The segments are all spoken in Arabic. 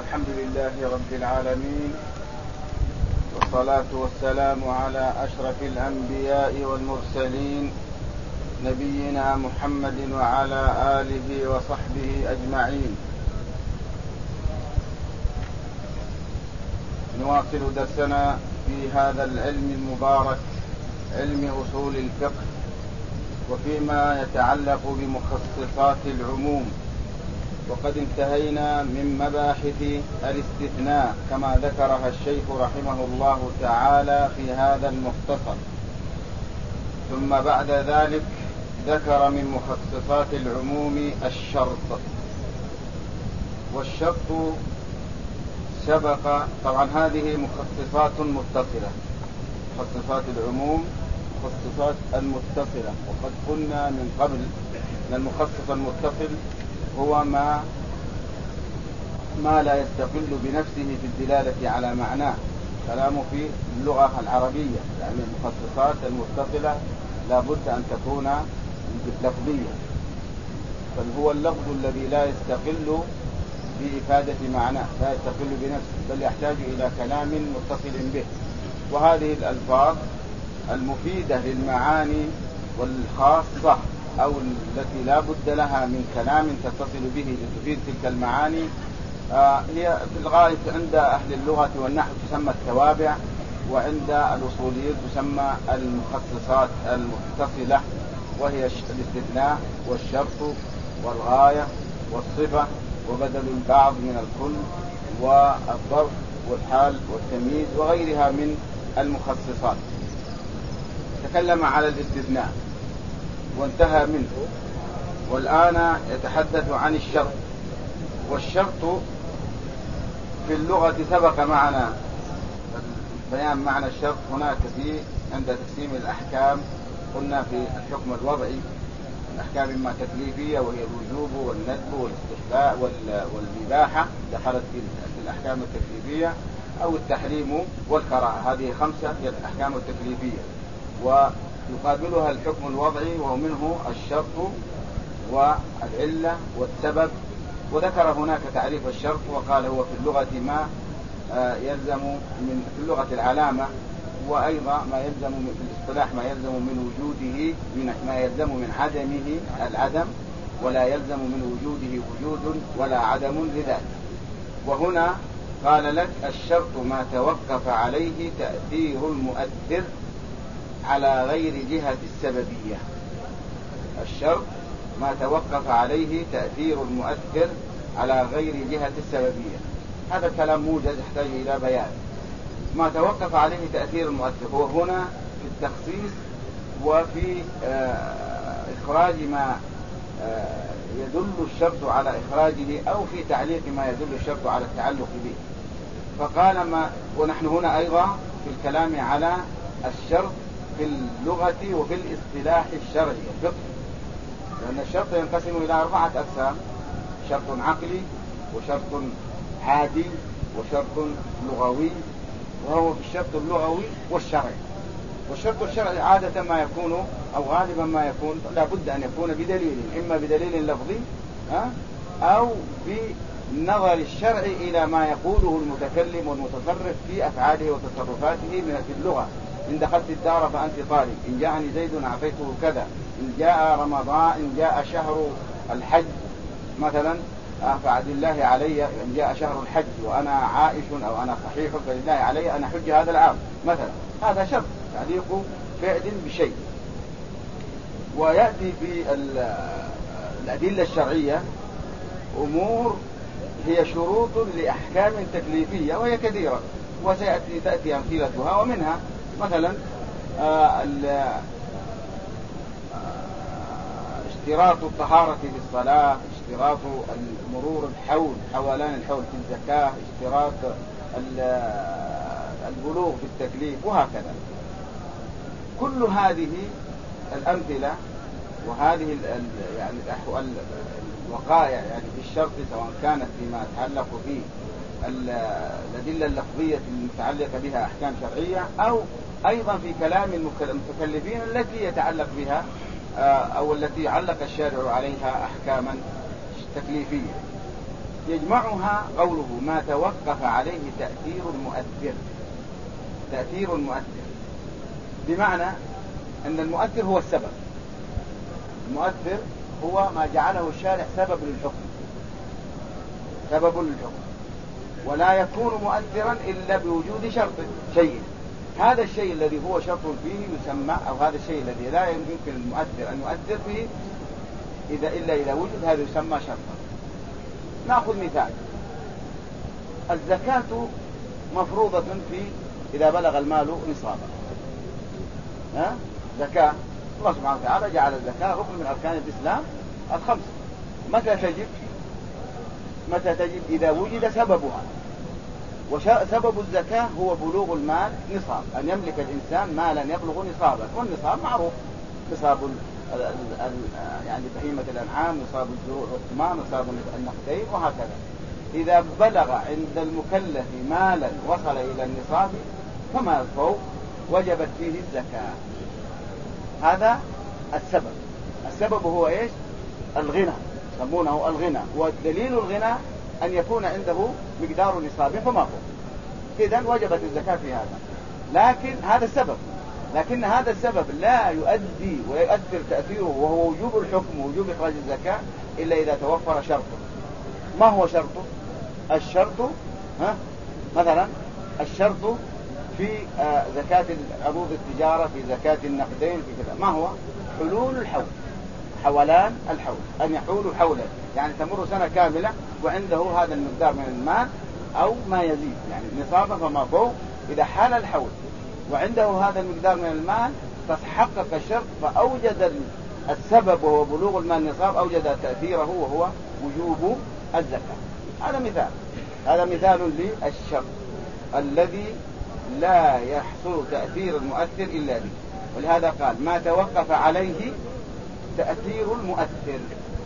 الحمد لله رب العالمين، والصلاة والسلام على أشرف الأنبياء والمرسلين نبينا محمد وعلى آله وصحبه أجمعين. نواصل درسنا في هذا العلم المبارك، علم أصول الفقه، وفيما يتعلق بمخصصات العموم. وقد انتهينا من مباحث الاستثناء كما ذكرها الشيخ رحمه الله تعالى في هذا المختصر. ثم بعد ذلك ذكر من مخصصات العموم الشرط. والشرط سبق، طبعا هذه مخصصات متصلة، مخصصات العموم مخصصات المتصلة. وقد قلنا من قبل أن المخصص المتصل هو ما لا يستقل بنفسه في الدلالة على معناه. كلامه في اللغة العربية، يعني المخصصات المتصلة لا بد أن تكون لفظية، بل هو اللفظ الذي لا يستقل بإفادة معناه، لا يستقل بنفسه، بل يحتاج إلى كلام متصل به. وهذه الألفاظ المفيدة للمعاني والخاصة أو التي لا بد لها من كلام تتصل به لتفيد تلك المعاني هي في الغالب عند أهل اللغة والنحو تسمى التوابع، وعند الأصوليين تسمى المخصصات المتصلة، وهي الاستثناء والشرط والغاية والصفة وبدل البعض من الكل والظرف والحال والتمييز وغيرها من المخصصات. تكلم على الاستثناء وانتهى منه، والآن يتحدث عن الشرط. والشرط في اللغة سبق معنا بيان معنى الشرط. هناك عند تقسيم الأحكام قلنا في الحكم الوضعي الأحكام إما تكليفية وهي الوجوب والندب والاستحباب والإباحة دخلت في الأحكام التكليفية، أو التحريم والكراهة، هذه 5 هي الأحكام التكليفية. ويقابلها الحكم الوضعي وهو منه الشرط والعلة والسبب. وذكر هناك تعريف الشرط وقال هو في اللغة ما يلزم في اللغة العلامة، وأيضا ما يلزم في الاصطلاح ما يلزم من وجوده، ما يلزم من عدمه العدم، ولا يلزم من وجوده وجود ولا عدم لذاته. وهنا قال لك الشرط ما توقف عليه تأثير المؤثر على غير جهة السببية. الشرط ما توقف عليه تأثير المؤثر على غير جهة السببية. هذا الكلام موجز يحتاج إلى بيان. ما توقف عليه تأثير المؤثر هو هنا في التخصيص وفي إخراج ما يدل الشرط على إخراجه، أو في تعليق ما يدل الشرط على التعلق به. فقال ونحن هنا أيضا في الكلام على الشرط في اللغة وفي الاصطلاح الشرعي الفقهي، لأن الشرط ينقسم إلى 4 أقسام: شرط عقلي، وشرط عادي، وشرط لغوي، وهو في الشرط اللغوي والشرعي. والشرط الشرعي عادة ما يكون أو غالبا ما يكون لا بد أن يكون بدليل، إما بدليل لفظي أو بالنظر الشرعي إلى ما يقوله المتكلم والمتصرف في أفعاله وتصرفاته في اللغة. إن دخلت الدار فأنت طالب، إن جاءني زيد أعطيته كذا، إن جاء رمضان، إن جاء شهر الحج مثلا فعد الله علي، إن جاء شهر الحج وأنا عائش أو أنا صحيح فلله علي أن أحج هذا العام مثلا. هذا شرط تعليق فعل بشيء. ويأتي في الأدلة الشرعية أمور هي شروط لأحكام تكليفية وهي كثيرة، وتأتي أمثلتها. ومنها مثلا اشتراط الطهارة في الصلاة، اشتراط مرور الحول، حولان الحول في الزكاة، اشتراط البلوغ في التكليف، وهكذا. كل هذه الأمثلة وهذه يعني الوقائع يعني في الشرط، سواء كانت فيما يتعلق به الأدلة اللفظية المتعلقة بها أحكام شرعية، أو أيضا في كلام المتكلفين التي يتعلق بها أو التي علق الشارع عليها أحكاما تكليفية. يجمعها قوله ما توقف عليه تأثير المؤثر. تأثير المؤثر بمعنى أن المؤثر هو السبب. المؤثر هو ما جعله الشارع سبب للحكم، سبب للحكم، ولا يكون مؤثرا إلا بوجود شرط شيء. هذا الشيء الذي هو شرط فيه يسمى، أو هذا الشيء الذي لا يمكن المؤثر أن يؤثر فيه إلا إذا وجد، هذا يسمى شرطا. نأخذ مثال: الزكاة مفروضة في إذا بلغ المال نصابا. زكاة الله سبحانه وتعالى جعل الزكاة ركن من أركان الإسلام الخمسة. متى تجب؟ متى تجب؟ إذا وجد سببها. وسبب الزكاة هو بلوغ المال نصاب، أن يملك الإنسان مالا يبلغ نصابا. والنصاب معروف: نصاب يعني بهيمة الأنعام، نصاب الزروع والثمار، نصاب النقدين، وهكذا. إذا بلغ عند المكلف مالا وصل إلى النصاب فما فوق وجبت فيه الزكاة. هذا السبب. السبب هو إيش؟ الغنى، يسمونه الغنى. ودليل الغنى أن يكون عنده مقدار نصاب فما فوق، إذن وجبت الزكاة في هذا. لكن هذا السبب، لكن هذا السبب لا يؤدي ويؤثر تأثيره وهو وجوب الحكم ووجوب إخراج الزكاة إلا إذا توفر شرطه. ما هو شرطه؟ الشرط مثلا الشرط في زكاة عروض التجارة، في زكاة النقدين، في كذا. ما هو؟ حلول الحول، حولان الحول، أن يحول حولا، يعني تمر سنة كاملة وعنده هذا المقدار من المال أو ما يزيد، يعني نصابا فما فوق. إذا حال الحول وعنده هذا المقدار من المال فتحقق الشرط فأوجد السبب وهو بلوغ المال نصاب، أوجد تأثيره وهو وجوب الزكاة. هذا مثال، هذا مثال للشرط الذي لا يحصل تأثير المؤثر إلا به. ولهذا قال ما توقف عليه تأثير المؤثر.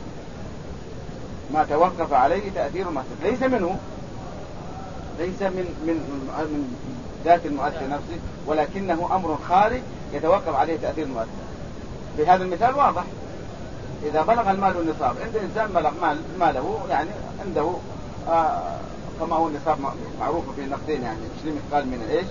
ما توقف عليه تأثير المؤثر ليس منه، ليس من ذات المؤثر نفسه، ولكنه أمر خارج يتوقف عليه تأثير المؤثر. بهذا المثال واضح: إذا بلغ المال النصاب، عند إنسان بلغ ماله، يعني عنده كما هو النصاب معروف في النقدين، يعني 20 مثقال من الإيش؟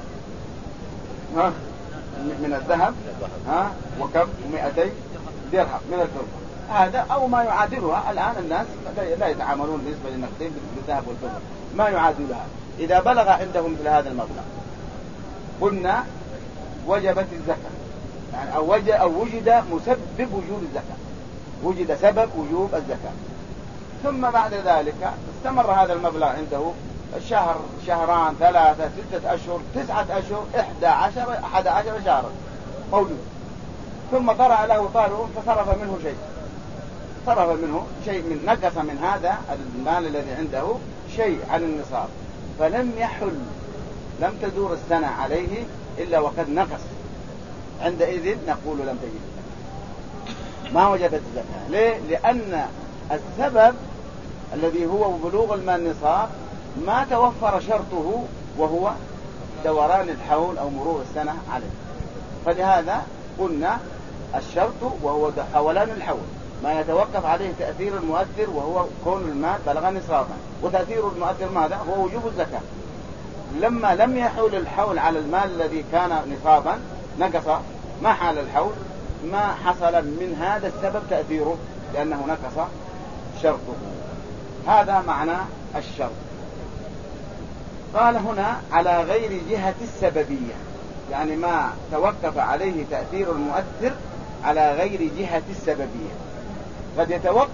من الذهب، وكم 200 درهم من الفضة. هذا أو ما يعادلها. الآن الناس لا يتعاملون بالنسبة للنقدين بالذهب والفضة، ما يعادلها. إذا بلغ عندهم مثل هذا المبلغ قلنا وجبت الزكاة، يعني أو وجد مسبب وجوب الزكاة، وجد سبب وجوب الزكاة. ثم بعد ذلك استمر هذا المبلغ عنده شهر، شهران، 3، 6 أشهر، 9 أشهر، 11 شهرا موجود. ثم طرأ له طارئ فصرف منه شيء، صرف منه شيء، من نقص من هذا المال الذي عنده شيء عن النصاب، فلم يحل، لم تدور السنة عليه إلا وقد نقص. عندئذ نقول لم تجد الزكاة، ما وجبت الزكاة. ليه؟ لأن السبب الذي هو بلوغ المال نصاب ما توفر شرطه وهو دوران الحول أو مرور السنة عليه. فلهذا قلنا الشرط وهو حولان الحول، ما يتوقف عليه تأثير المؤثر وهو كون المال بلغ نصابا. وتأثير المؤثر ماذا؟ هو وجوب الزكاة. لما لم يحول الحول على المال الذي كان نصابا، نقص، ما حال الحول، ما حصل من هذا السبب تأثيره لأنه نقص شرطه. هذا معنى الشرط. قال هنا على غير جهة السببية، يعني ما توقف عليه تأثير المؤثر على غير جهة السببية. قد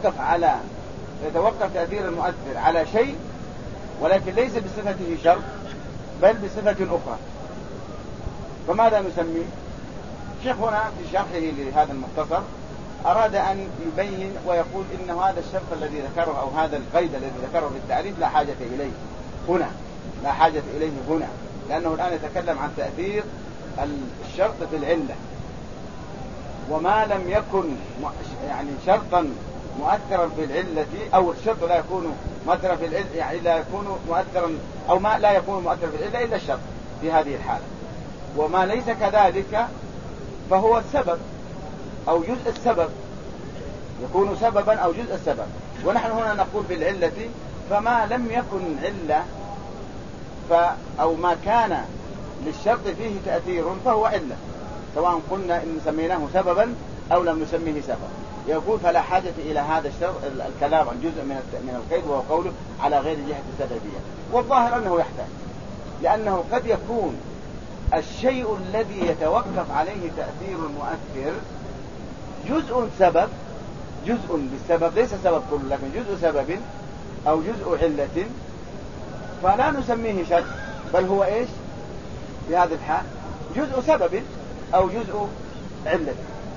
يتوقف تأثير المؤثر على شيء ولكن ليس بصفته شرط بل بصفة أخرى. فماذا نسميه؟ الشيخ هنا في شرحه لهذا المختصر أراد أن يبين ويقول إن هذا الشرط الذي ذكره أو هذا القيد الذي ذكره في التعريف لا حاجة إليه هنا، لا حاجة إليه هنا، لأنه الآن يتكلم عن تأثير الشرط في العلة. وما لم يكن يعني شرطا مؤثرا في العلة، أو الشرط لا يكون مؤثرا في العلة، يعني لا يكون مؤثرا أو ما لا يكون مؤثرا في العلة إلا الشرط في هذه الحالة. وما ليس كذلك فهو السبب أو جزء السبب، يكون سببا أو جزء السبب. ونحن هنا نقول في العلة فما لم يكن علة أو ما كان للشرط فيه تأثير فهو علة، سواء قلنا إن سميناه سببا أو لم نسميه سبب. يقول فلا حاجة إلى هذا الشرط الكلام عن جزء من القيد، وهو قوله على غير جهة السببية. والظاهر أنه يحتاج، لأنه قد يكون الشيء الذي يتوقف عليه تأثير المؤثر جزء سبب، جزء بالسبب، ليس سبب كله لكن جزء سبب أو جزء علة، فلا نسميه شرط، بل هو إيش في هذا الحال جزء سبب أو جزء علة،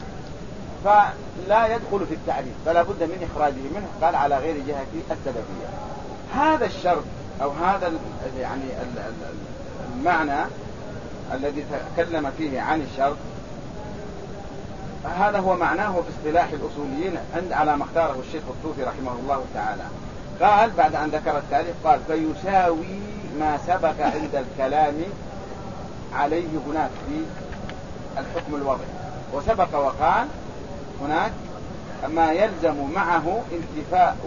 فلا يدخل في التعريف، فلا بد من إخراجه منه. قال على غير جهة السببية. هذا الشرط أو هذا يعني المعنى الذي تكلم فيه عن الشرط، هذا هو معناه في اصطلاح الأصوليين على ما اختاره الشيخ الطوفي رحمه الله تعالى. قال بعد أن ذكر التاريخ قال فيساوي ما سبق عند الكلام عليه هناك في الحكم الوضعي. وسبق وقال هناك ما يلزم معه انتفاء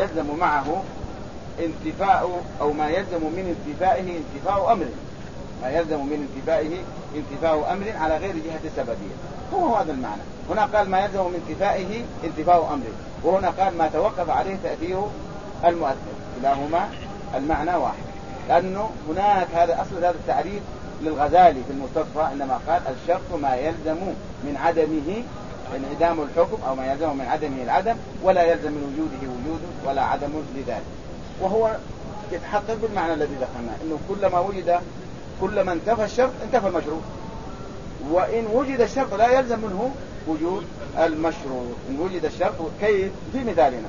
أو ما يلزم من انتفائه انتفاء أمر، ما يلزم من انتفائه انتفاء أمر على غير جهة السببية. هو هذا المعنى. هنا قال ما يلزم من انتفائه انتفاء أمر، وهنا قال ما توقف عليه تأثير المؤثر. كلاهما المعنى واحد، لأنه هناك هذا أصل هذا التعريف للغزالي في المستصفى، إنما قال الشرط ما يلزم من عدمه انعدام الحكم، أو ما يلزم من عدمه العدم، ولا يلزم من وجوده وجود ولا عدم لذلك. وهو يتحقق بالمعنى الذي ذكرناه، إنه كلما انتفى الشرط انتفى المشروط، وإن وجد الشرط لا يلزم منه وجود المشروط. إن وجد الشرط كيف؟ في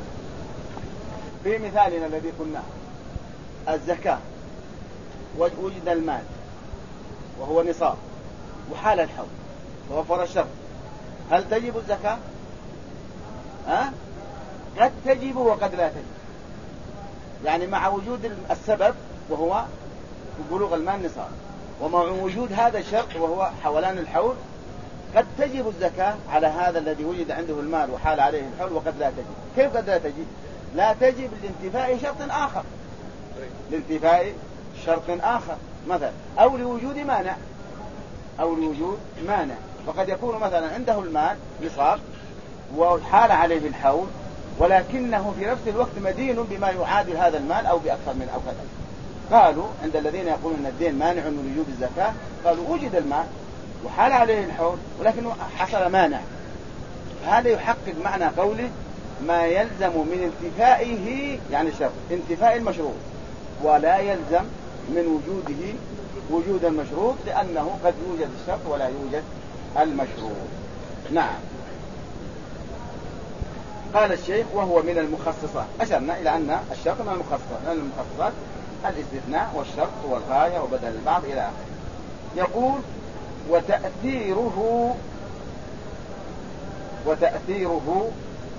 مثالنا الذي قلناه الزكاة، وجد المال وهو نصاب وحال الحول ووفر الشرط، هل تجب الزكاة؟ قد تجب وقد لا تجب، يعني مع وجود السبب وهو بلوغ المال نصاب، ومع وجود هذا الشرط وهو حولان الحول قد تجب الزكاة على هذا الذي وجد عنده المال وحال عليه الحول، وقد لا تجب. كيف قد لا تجب؟ لا تجب لانتفاء شرط آخر مثلا، أو لوجود مانع. فقد يكون مثلا عنده المال نصاب وحال عليه الحول، ولكنه في نفس الوقت مدين بما يعادل هذا المال أو بأكثر من أو كذا. قالوا عند الذين يقولون أن الدين مانع من وجوب الزكاة، قالوا وجد المال وحال عليه الحول ولكنه حصل مانع، هذا يحقق معنى قوله ما يلزم من انتفائه، يعني شرط انتفاء المشروط، ولا يلزم من وجوده وجود المشروط، لأنه قد يوجد الشرط ولا يوجد المشروط. نعم. قال الشيخ وهو من المخصصات. أشرنا إلى أن الشرط من المخصصات الاستثناء والشرط والغاية وبدل البعض إلى آخره. يقول وتأثيره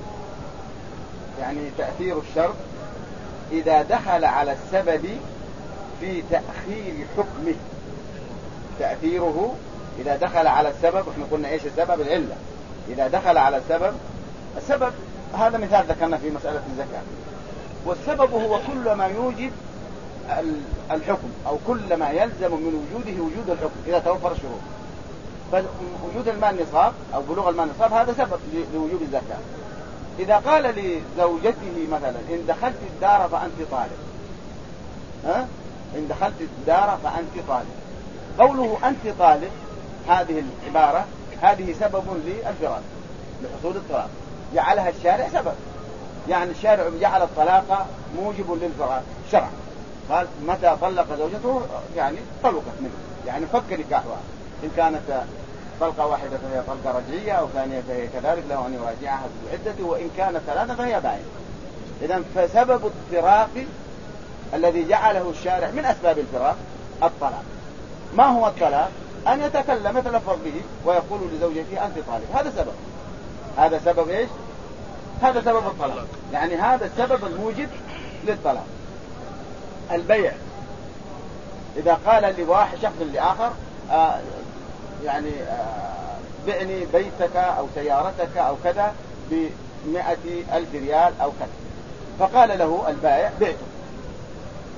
يعني تأثير الشرط إذا دخل على السبب في تأخير حكمه. تأثيره إذا دخل على السبب، احنا قلنا إيش السبب؟ العلة. إذا دخل على السبب هذا مثال ذكرنا في مسألة الزكاة. والسبب هو كل ما يوجب الحكم، أو كل ما يلزم من وجوده وجود الحكم إذا توفر الشروط. فوجود المال نصاب أو بلوغ المال نصاب هذا سبب لوجوب الزكاة. إذا قال لزوجته مثلا إن دخلت الدار فأنت طالب، إن دخلت الدار فأنت طالب، قوله أنت طالب هذه العبارة هذه سبب للفراق، لحصول الطلاق، جعلها الشارع سبب. يعني الشارع جعل الطلاق موجب للفراق شرعا، قال متى طلق زوجته يعني طلقت منه، يعني فك نكاحها، إن كانت طلقة واحدة فهي طلقة رجعية، أو ثانية فهي كذلك له أن يراجعها في العدة، وإن كانت ثلاثة فهي باين. إذن فسبب الفراق الذي جعله الشارع من أسباب الفراق الطلاق. ما هو الطلاق؟ أن يتكلم يتلفظ به ويقول لزوجته أنت طالب، هذا سبب إيش؟ هذا سبب الطلاق، يعني هذا السبب الموجب للطلاق. البيع إذا قال لواحد شخص لآخر يعني بعني بيتك أو سيارتك أو كذا ب100,000 ريال أو كذا، فقال له البائع بعته،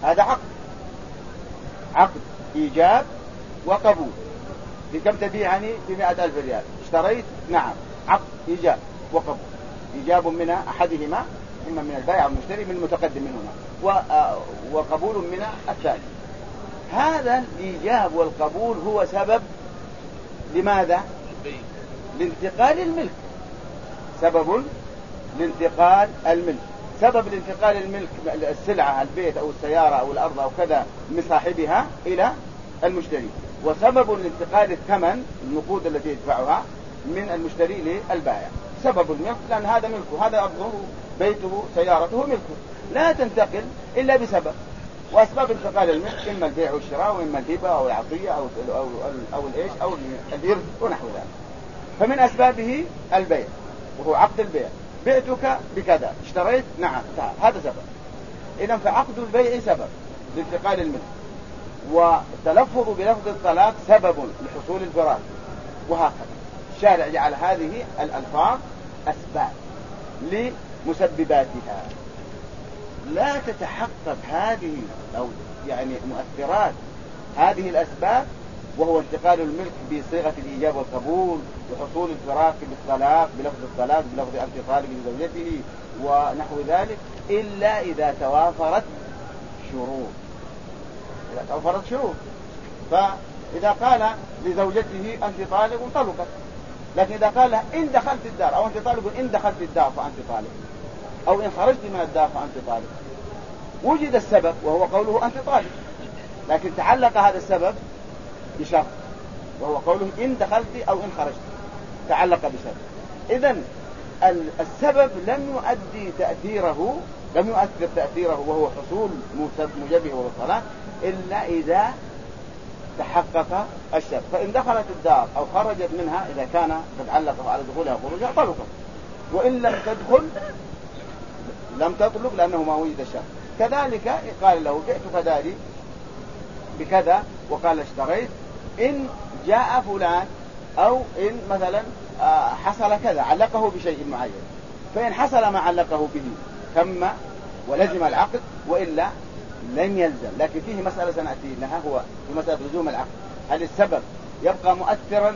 هذا عقد إيجاب وقبول. بكم تبيعني؟ ب100,000 ريال. اشتريت؟ نعم، عقد إيجاب وقبول، إيجاب من أحدهما، إما من البائع والمشتري، من المتقدم منهما، وقبول من الثاني. هذا الإيجاب والقبول هو سبب لماذا؟ لانتقال الملك، سبب لانتقال الملك. سبب لانتقال الملك السلعة، البيت أو السيارة أو الأرض أو كذا، من صاحبها إلى المشتري. وسبب لانتقال الثمن، النقود التي يدفعها، من المشتري للبائع. سبب الملك لأن هذا ملكه، هذا أرضه، بيته، سيارته ملكه، لا تنتقل إلا بسبب. وأسباب انتقال الملك إما البيع والشراء، وإما الهبة أو العطية أو الإيش أو الإرث ونحو ذلك. فمن أسبابه البيع، وهو عقد البيع. بعتك بكذا، اشتريت؟ نعم، هذا سبب. إذن فعقد البيع سبب لانتقال الملك، والتلفظ بلفظ الطلاق سبب لحصول الفراق، وهكذا. الشارع جعل هذه الألفاظ أسباب لمسبباتها. لا تتحقق هذه أو يعني مؤثرات هذه الأسباب، وهو انتقال الملك بصيغة الإيجاب والقبول، وحصول الفراق بالطلاق، بلفظ الطلاق، بلفظ أنت طالق لزوجته ونحو ذلك، إلا إذا توافرت شروط. إذا توفرت شروط، فإذا قال لزوجته أنت طالق طلقت. لكن إذا قال لها إن دخلت الدار، أو أنت طالق إن دخلت الدار فأنت طالق، أو إن خرجت من الدار فأنت طالق، وجد السبب وهو قوله أنت طالق، لكن تعلق هذا السبب بشرط، وهو قوله إن دخلت أو إن خرجت، تعلق بسبب. إذن السبب لم يؤثر تأثيره وهو حصول موجبه والطلاق إلا إذا تحقق الشرط. فإن دخلت الدار أو خرجت منها، إذا كان قد علق على دخولها وخروجها، طلقت. وإن لم تدخل لم تطلق، لأنه ما وجد الشرط. كذلك قال له بعتك داري بكذا، وقال اشتريت، إن جاء فلان، أو إن مثلا حصل كذا، علقه بشيء معين. فإن حصل ما علقه به تم ولزم العقد، وإلا لم يلزم. لكن فيه مسألة سنأتي لها، هو في مسألة لزوم العقد. هل السبب يبقى مؤثرا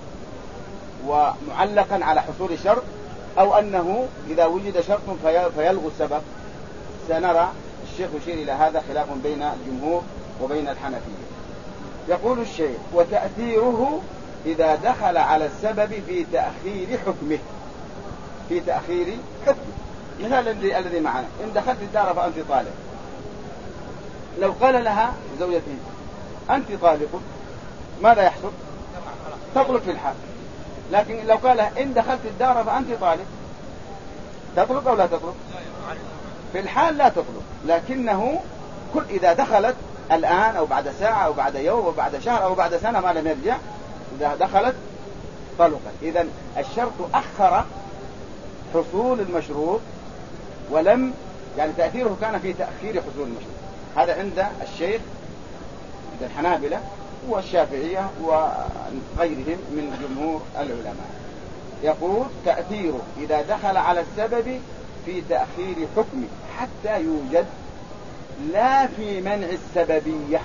ومعلقا على حصول الشرط، أو أنه إذا وجد شرط فيلغو السبب؟ سنرى. الشيخ يشير إلى هذا خلاف بين الجمهور وبين الحنفية. يقول الشيخ: وتأثيره إذا دخل على السبب في تأخير حكمه. في تأخير حكمه. مثال الذي معنا: إن دخلت الدار فأنت طالق. لو قال لها زوجته أنت طالق، ماذا يحصل؟ تطلق في الحال. لكن لو قال لها إن دخلت الدار فأنت طالق، تطلق أو لا تطلق؟ في الحال لا تطلق. لكنه كل إذا دخلت الآن أو بعد ساعة أو بعد يوم أو بعد شهر أو بعد سنة ما لم يرجع، إذا دخلت طلقت. إذن الشرط أخر حصول المشروط، ولم يعني تأثيره كان في تأخير حصول المشروط. هذا عند الشيخ، عند الحنابلة والشافعية وغيرهم من جمهور العلماء. يقول: تأثيره إذا دخل على السبب في تأخير حكمه حتى يوجد، لا في منع السببية.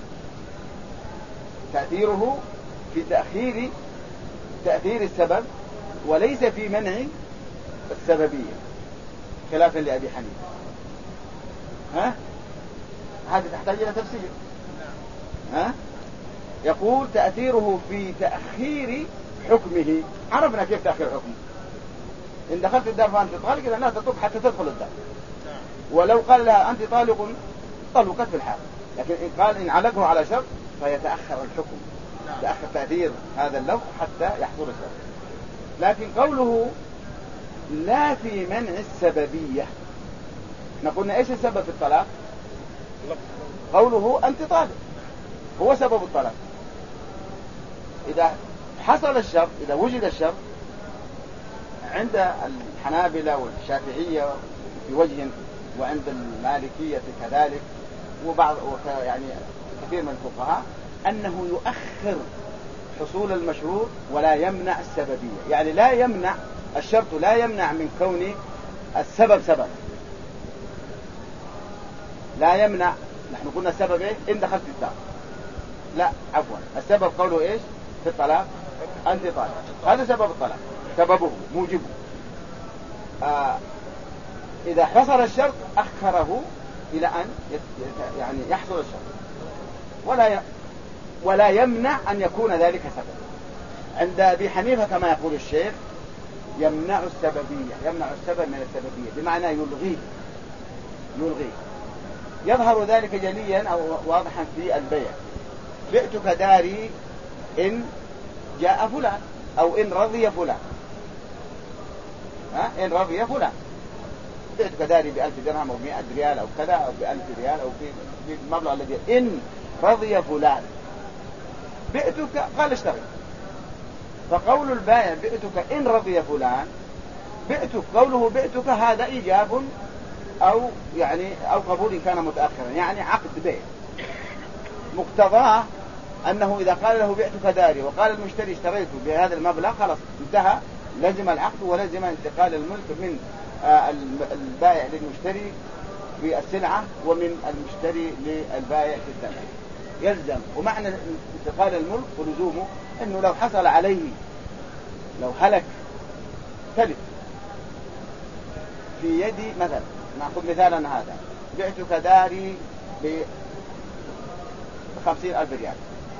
تأثيره في تأثير السبب، وليس في منع السببية، خلافا لأبي حنيفة. هذه تحتاج إلى تفسير. يقول: تأثيره في تأخير حكمه. عرفنا كيف تأخير حكمه. إن دخلت الدار فأنت طالق، إذا لا تطلق حتى تدخل الدار. ولو قال لها أنت طالق، طلقت في الحال. لكن إن قال إن علقه على شرط فيتأخر الحكم، تأخر تأثير هذا اللفظ حتى يحصل الشرط. لكن قوله لا في منع السببية، نقول إيش السبب في الطلاق؟ قوله أنت طالق هو سبب الطلاق. إذا حصل الشرط، إذا وجد الشرط عند الحنابلة والشافعية في وجه، وعند المالكية كذلك، وبعض يعني كثير من الفقهاء، أنه يؤخر حصول المشروط ولا يمنع السببية. يعني لا يمنع الشرط، لا يمنع من كون السبب سبب، لا يمنع نحن قلنا السبب إيه؟ إن دخلت الدار. لا عفوا، السبب قوله إيش في الطلاق؟ أنت طالق. هذا سبب الطلاق، سببه موجبه. إذا حصل الشرط أخره إلى أن يعني يحصل الشرط، ولا يمنع أن يكون ذلك سبب. عند أبي حنيفة كما يقول الشيخ يمنع السببية، يمنع السبب من السببية، بمعنى يلغيه. يظهر ذلك جليا أو واضحا في البيع. بعتك داري إن جاء فلان، أو إن رضي فلان. إن رضي فلان، بعتك داري ب1000 درهم أو 100 ريال أو كذا، أو ب1000 ريال أو في المبلغ الذي إن رضي فلان بعتك، قال اشتري. فقول البائع بعتك إن رضي فلان، بعتك، قوله بعتك هذا إيجاب أو قبول كان متأخرا، يعني عقد بيع. مقتضاه أنه إذا قال له بعتك داري وقال المشتري اشتريته بهذا المبلغ، خلاص انتهى، لزم العقد ولزم انتقال الملك من البائع للمشتري في السلعة، ومن المشتري للبائع في الثمن، يلزم. ومعنى انتقال الملك ولزومه أنه لو حصل عليه، لو هلك تلف في يدي، مثلا نأخذ مثالا هذا، بعتك داري ب50,000 ريال،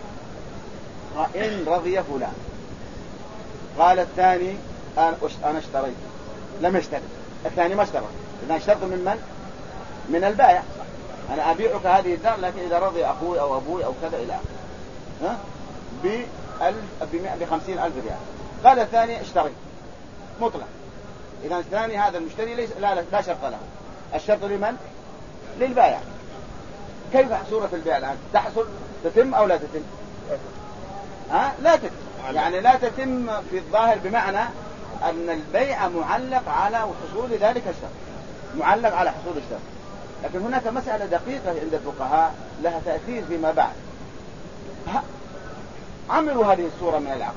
إن رضي فلان. قال الثاني أنا اشتريت، لم يشتري الثاني، ما اشترى. إذا اشترط من البائع، أنا أبيعك هذه الدار لكن إذا رضي أخوي أو أبوي أو كذا إلى آخره ب50,000 ريال. قال الثاني اشتريت مطلق. إذا الثاني هذا المشتري ليس لا شرط له. الشرط لمن؟ للبائع. كيف صورة البيع الآن؟ تتم أو لا تتم؟ لا تتم، يعني لا تتم في الظاهر، بمعنى أن البيع معلق على حصول ذلك الشرط، معلق على حصول الشرط. لكن هناك مسألة دقيقة عند الفقهاء لها تأثير فيما بعد. عملوا هذه الصورة من العقد،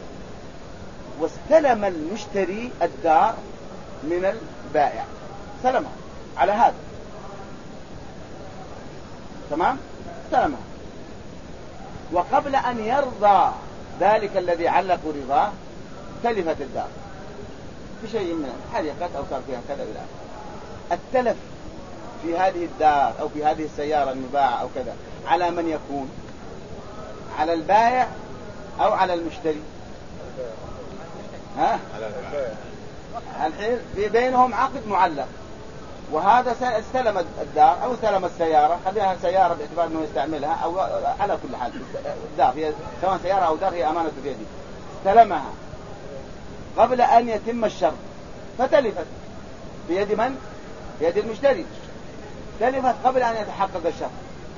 واستلم المشتري الدار من البائع، سلمها على هذا، تمام، سلمها. وقبل أن يرضى ذلك الذي علقوا رضاه تلفت الدار بشيء من حريقات أو صار فيها كذا إلى آخره. التلف في هذه الدار أو في هذه السيارة المباعة أو كذا على من يكون؟ على البائع أو على المشتري؟ الحين في بينهم عقد معلق، وهذا استلم الدار أو استلم السيارة، خليها سيارة باعتبار أنه يستعملها، أو على كل حال الدار هي سواء سيارة أو دار هي أمانة بيده، استلمها قبل أن يتم الشرط فتلفت بيد من؟ بيد المشتري. تلفت قبل أن يتحقق الشرط،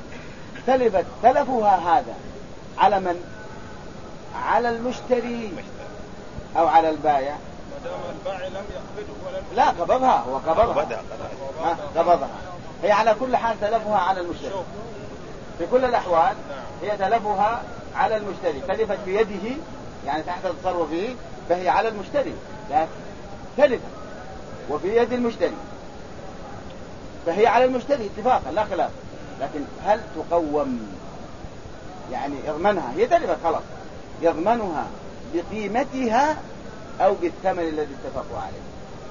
تلفها هذا على من؟ على المشتري أو على البائع؟ البائع لم يقبضه ولا لا، قبضها، هو قبضها. هي على كل حال تلفها على المشتري في كل الأحوال. هي تلفها على المشتري، تلفت بيده يعني تحت تصرفه، فهي على المشتري، لا تلفت وفي يد المشتري، فهي على المشتري اتفاقا لا خلاف. لكن هل تقوم؟ يعني يضمنها، هي تلفت خلاص، يضمنها بقيمتها أو بالثمن الذي اتفقوا عليه.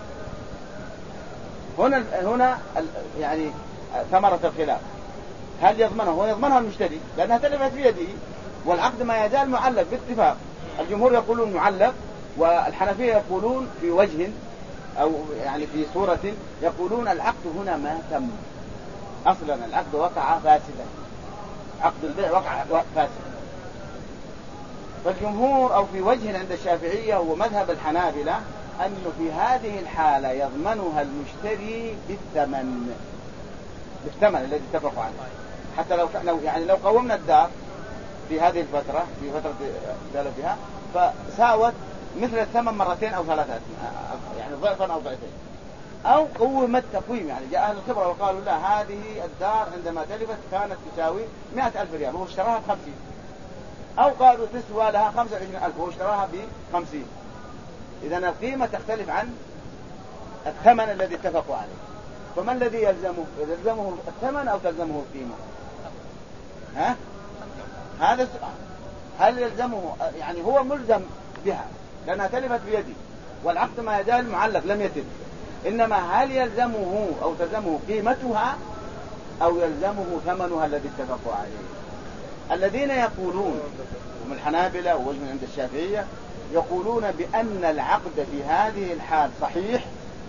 هنا يعني ثمرة الخلاف، هل يضمنها؟ هو يضمنها المشتري لأنها تلفت بيده، والعقد ما يزال معلق باتفاق. الجمهور يقولون معلق، والحنفية يقولون في وجه أو يعني في صورة يقولون العقد هنا ما تم أصلا، العقد وقع فاسدا، عقد البيع وقع فاسدا. فالجمهور أو في وجه عند الشافعية ومذهب الحنابلة أنه في هذه الحالة يضمنها المشتري بالثمن الذي اتفقوا عليه. حتى لو قومنا الدار في هذه الفترة، في فترة تلفها، فساوت مثل الثمن مرتين أو ثلاثة، يعني ضعفا أو ضعفين، أو قومت تقويم. يعني جاء أهل الخبرة وقالوا لا، هذه الدار عندما تلفت كانت تساوي 100,000 ريال وهو اشتراها ب50، أو قالوا تسوى لها 25,000 وهو اشتراها ب50. إذن القيمة تختلف عن الثمن الذي اتفقوا عليه. فما الذي يلزمه؟ يلزمه الثمن أو تلزمه القيمة؟ ها؟ هذا السؤال. هل يلزمه يعني هو ملزم بها لأنها تلفت بيده والعقد ما يزال معلق لم يتم، إنما هل يلزمه أو تلزمه قيمتها أو يلزمه ثمنها الذي اتفقوا عليه؟ الذين يقولون من الحنابلة ووجه من عند الشافعية يقولون بأن العقد في هذه الحال صحيح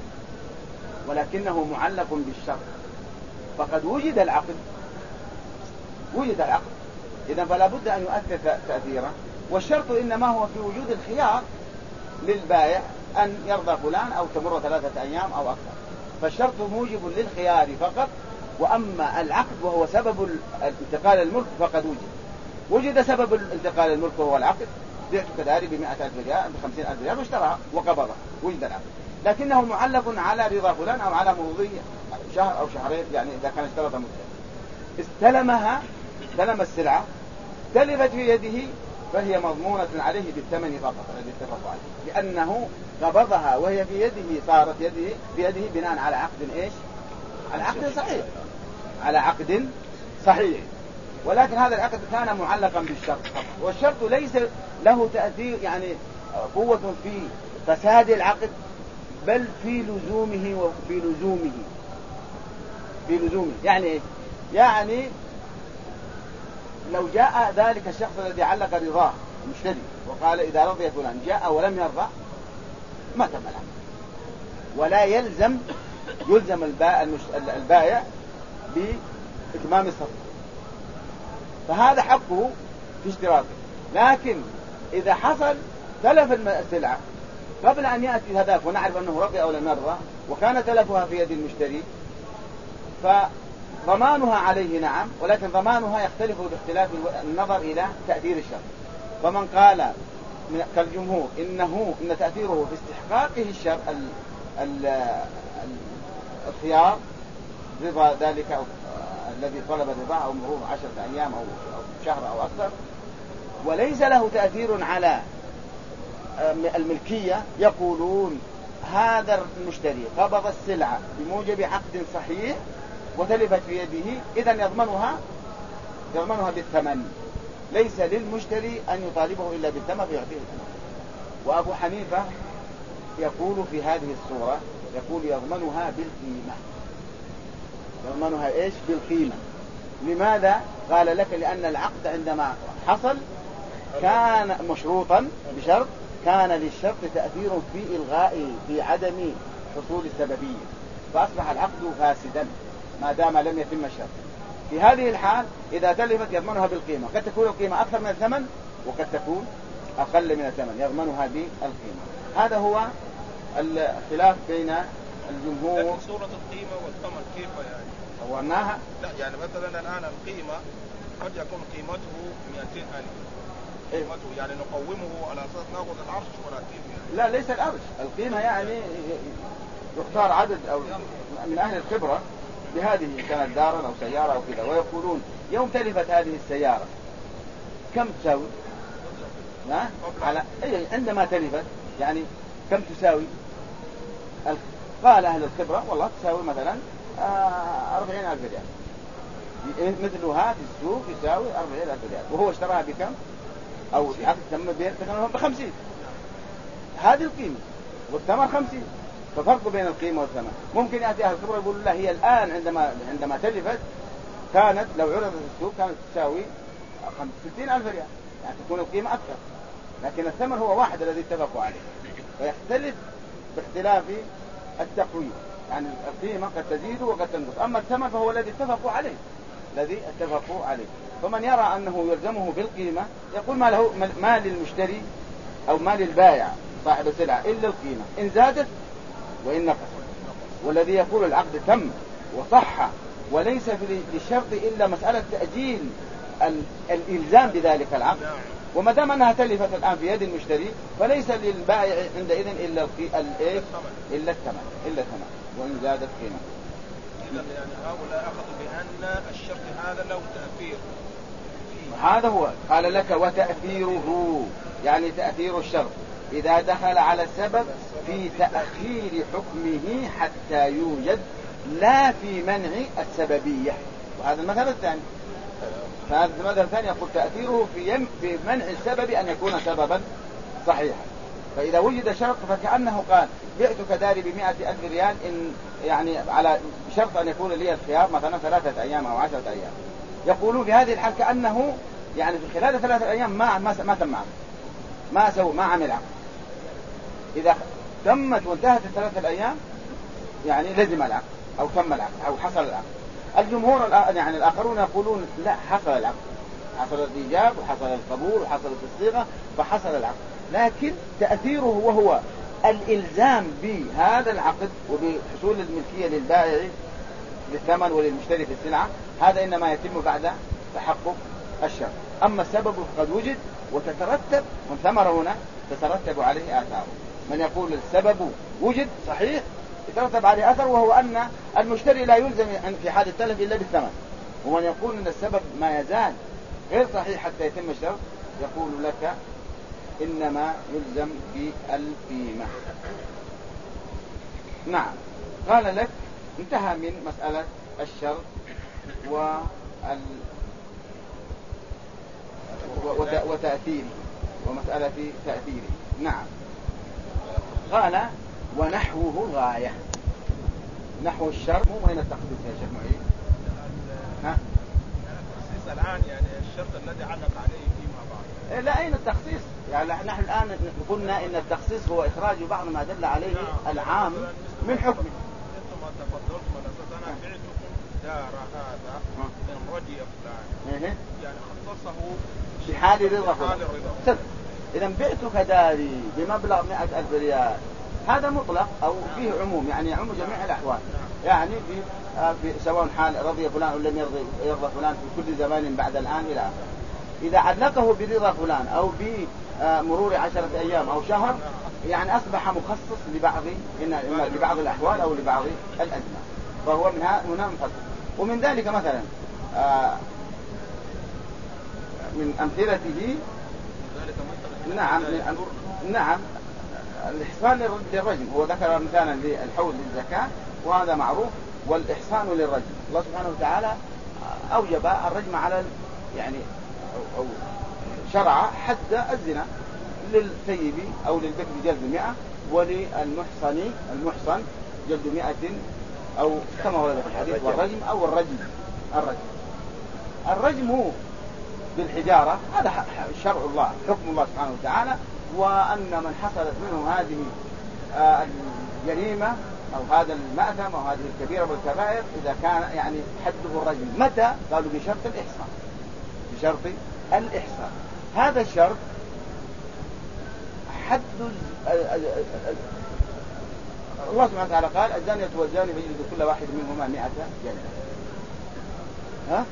ولكنه معلق بالشرط، فقد وجد العقد إذن فلا بد أن يؤثر تأثيره، والشرط إنما هو في وجود الخيار للبائع أن يرضى فلان أو تمر 3 أيام أو أكثر، فالشرط موجب للخيار فقط. وأما العقد وهو سبب انتقال الملك فقد وجد سبب انتقال الملك وهو العقد، بعت كذلك ب100,000 ريال ب50,000 ريال واشتراها وقبضها، وجد العقد، لكنه معلق على رضا فلان أو على مضي شهر أو شهرين، يعني إذا كان اشترط استلمها، استلم السلعة تلفت في يده فهي مضمونة عليه بالثمن فقط الذي اتفقوا عليه، لأنه قبضها وهي في يده، صارت بيده بناء على عقد إيش؟ على عقد صحيح، على عقد صحيح، ولكن هذا العقد كان معلقا بالشرط، والشرط ليس له تأثير يعني قوة في فساد العقد بل في لزومه يعني إيه؟ يعني لو جاء ذلك الشخص الذي علق رضاه المشتري وقال إذا رضي فلان جاء ولم يرضى ما تم العقد، ولا يلزم البائع بإتمام الصفقة، فهذا حقه في اشتراطه. لكن إذا حصل تلف السلعة قبل أن يأتي هذاك ونعرف أنه رضي أو لم يرضى وكان تلفها في يد المشتري، فضمانها عليه نعم، ولكن ضمانها يختلف باختلاف النظر إلى تأثير الشرط. فمن قال كالجمهور إن تأثيره في استحقاقه الشرط الخيار رضا ذلك أو الذي طلب الرضا أو مرور 10 أيام أو شهر أو أكثر، وليس له تأثير على الملكية، يقولون هذا المشتري قبض السلعة بموجب عقد صحيح وتلفت في يده، إذن يضمنها بالثمن، ليس للمشتري أن يطالبه إلا بالثمن فيعطيه الثمن. وأبو حنيفة يقول في هذه الصورة يقول يضمنها بالقيمة. يضمنها إيش؟ بالقيمة. لماذا؟ قال لك لأن العقد عندما حصل كان مشروطا بشرط، كان للشرط تأثير في إلغاء في عدم حصول السببية، فأصبح العقد فاسدا ما دام لم يتم الشرط. في هذه الحال إذا تلفت يضمنها بالقيمة، قد تكون القيمة أكثر من الثمن وقد تكون أقل من الثمن، يضمنها بالقيمة. هذا هو الخلاف بين الجمهور. لكن صورة القيمة والثمن كيف يعني؟ صورناها؟ لا يعني مثلا الآن القيمة قد يكون قيمته 200,000 قيمته يعني نقومه على أساس نأخذ العرش ولا قيمة لا ليس العرش، القيمة يعني يختار عدد أو من أهل الخبرة بهذه كانت دارا أو سيارة أو كذا، ويقولون يوم تلفت هذه السيارة كم تساوي؟ عندما تلفت يعني كم تساوي؟ قال أهل الخبرة والله تساوي مثلا 40,000 ريال، مثلها في السوق يساوي 40,000 ريال، وهو اشتراها بكم؟ أو العقد تم ب50. هذه القيمة والثمن 50، ففرق بين القيمة والثمن. ممكن يأتي أهل الخبرة يقول لا هي الآن عندما تلفت كانت لو عرضت في السوق كانت تساوي 60,000 ريال، يعني تكون القيمة أكثر، لكن الثمن هو واحد الذي اتفقوا عليه، فيختلف باختلاف التقويم، يعني القيمة قد تزيد وقد تنقص، أما الثمن فهو الذي اتفقوا عليه. فمن يرى أنه يلزمه بالقيمة يقول ما للمشتري أو ما للبائع صاحب السلعة إلا القيمة إن زادت وإن نقصت. والذي يقول العقد تم وصح وليس للشرط إلا مسألة تأجيل الإلزام بذلك العقد، وما دام أنها تلفت الآن في يد المشتري فليس للبائع عندئذ إلا الثمن وإن زادت قيمة. يعني هؤلاء أخذوا بأن الشرط هذا له تأثير. هذا هو قال لك وتأثيره، يعني تأثير الشرط إذا دخل على السبب في تأخير حكمه حتى يوجد لا في منع السببية. وهذا المذهب الثاني. فهذا المذهب الثاني يقول تأثيره في منع السبب أن يكون سببا صحيحا. فإذا وجد شرط فكأنه قال بعتك داري ب100,000 ريال إن يعني على شرط أن يكون لي الخيار مثلا 3 أيام أو 10 أيام. يقولون في هذه الحال كأنه يعني في خلال 3 أيام ما تم عقد، ما عمل عقد. إذا تمت وانتهت 3 الأيام يعني لزم العقد أو تم العقد أو حصل العقد. الجمهور يعني الآخرون يقولون لا، حصل العقد، حصل الإيجاب وحصل القبول وحصلت الصيغة فحصل العقد، لكن تأثيره وهو الإلزام بهذا العقد وبحصول الملكية للبائع للثمن وللمشتري في السلعة، هذا إنما يتم بعد تحقق الشرط. أما السبب فقد وجد وتترتب، والثمرة هنا تترتب عليه آثار. من يقول السبب وجد صحيح يترتب عليه أثر، وهو أن المشتري لا يلزم في حال التلف إلا بالثمن. ومن يقول أن السبب ما يزال غير صحيح حتى يتم الشرط يقول لك إنما يلزم بالقيمة. نعم. قال لك انتهى من مسألة الشرط وتأثيره ومسألة تأثيره. نعم. قال ونحوه الغاية. نحو الشرط مو وين التخصيص يا شيخ معين؟ التخصيص الآن يعني الشرط الذي علق عليه فيما بعد. لا، أين التخصيص؟ يعني نحن الآن قلنا إن التخصيص هو إخراج بعض ما دل عليه العام من حكمه. أنتم تفضلتم أن أنا بعتكم دار هذا من رضي فلان، يعني خصصه في حال رضا فلان. إذا بعتك داري بمبلغ 100,000 ريال، هذا مطلق أو فيه عموم، يعني يعم جميع الأحوال. يعني في سواء حال رضي فلان أو لم يرضى فلان في كل زمان بعد الآن إلى آخره. إذا علقه برضا فلان أو بمرور 10 أيام أو شهر يعني أصبح مخصص لبعض الأحوال أو لبعض الأزمان، فهو من هنا مخصص. ومن ذلك مثلا من أمثلته نعم الإحصان للرجم. هو ذكر مثالا للحول للزكاة وهذا معروف، والإحصان للرجم. الله سبحانه وتعالى أوجب الرجم على يعني أو شرع حد الزنا للثيب أو للبكر جلد 100 وللمحصن جلد 100 أو كما ورد في الحديث، والرجم أو الرجم بالحجارة هذا شرع الله، حكم الله سبحانه وتعالى. وأن من حصلت منه هذه الجريمة أو هذا المأثم أو هذه الكبيرة والكبائر إذا كان يعني حده الرجم. متى؟ قالوا بشرط الإحصان. هذا الشرط حد الله سبحانه وتعالى قال الزانية والزاني فاجلدوا كل واحد منهما 100 جلدة.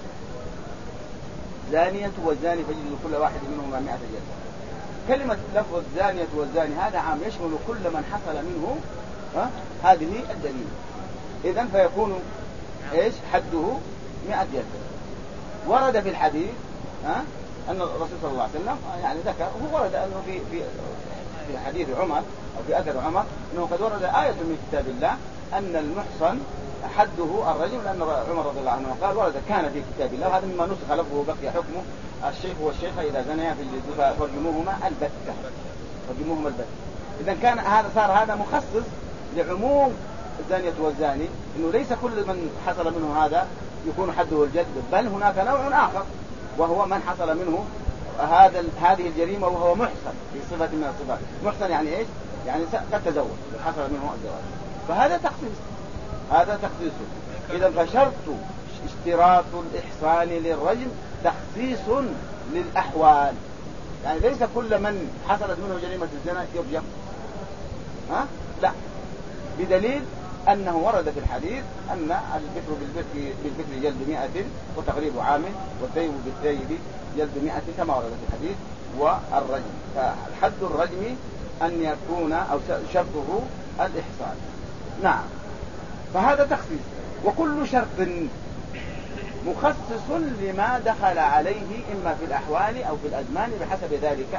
زانية والزاني فاجلدوا كل واحد منهما 100 جلدة. كلمة لفظ الزانية والزاني هذا عام يشمل كل من حصل منه هذه الجريمة. إذن فيكون إيش حده 100 جلدة. ورد في الحديث أن الرسول صلى الله عليه وسلم يعني ذكر، هو ورد أنه في حديث عمر أو في أثر عمر أنه قد ورد آية من كتاب الله أن المحصن حده الرجم، لأن عمر رضي الله عنه قال ورد كان في كتاب الله، وهذا مما نسخ لفظه بقي حكمه الشيخ والشيخة إذا زنيا فرجموهما البتة. إذا كان هذا صار هذا مخصص لعموم الزانية والزاني، إنه ليس كل من حصل منه هذا يكون حده الجلد، بل هناك نوع آخر وهو من حصل منه هذه الجريمة وهو محصن في صفة من الصفات. محصن يعني إيش؟ يعني قد تزوج حصل منه الزواج، فهذا تخصيصه. إذا فشرط اشتراط الإحصان للرجم تخصيص للأحوال، يعني ليس كل من حصلت منه جريمة الزنا يرجم، لا، بدليل أنه ورد في الحديث أن البكر بالبكر جلد 100 وتغريب عام، والثيب بالثيب جلد 100 كما ورد في الحديث. والرجم فحد الرجم أن يكون أو شرطه الإحصان. نعم. فهذا تخصيص، وكل شرط مخصص لما دخل عليه إما في الأحوال أو في الأزمان بحسب ذلك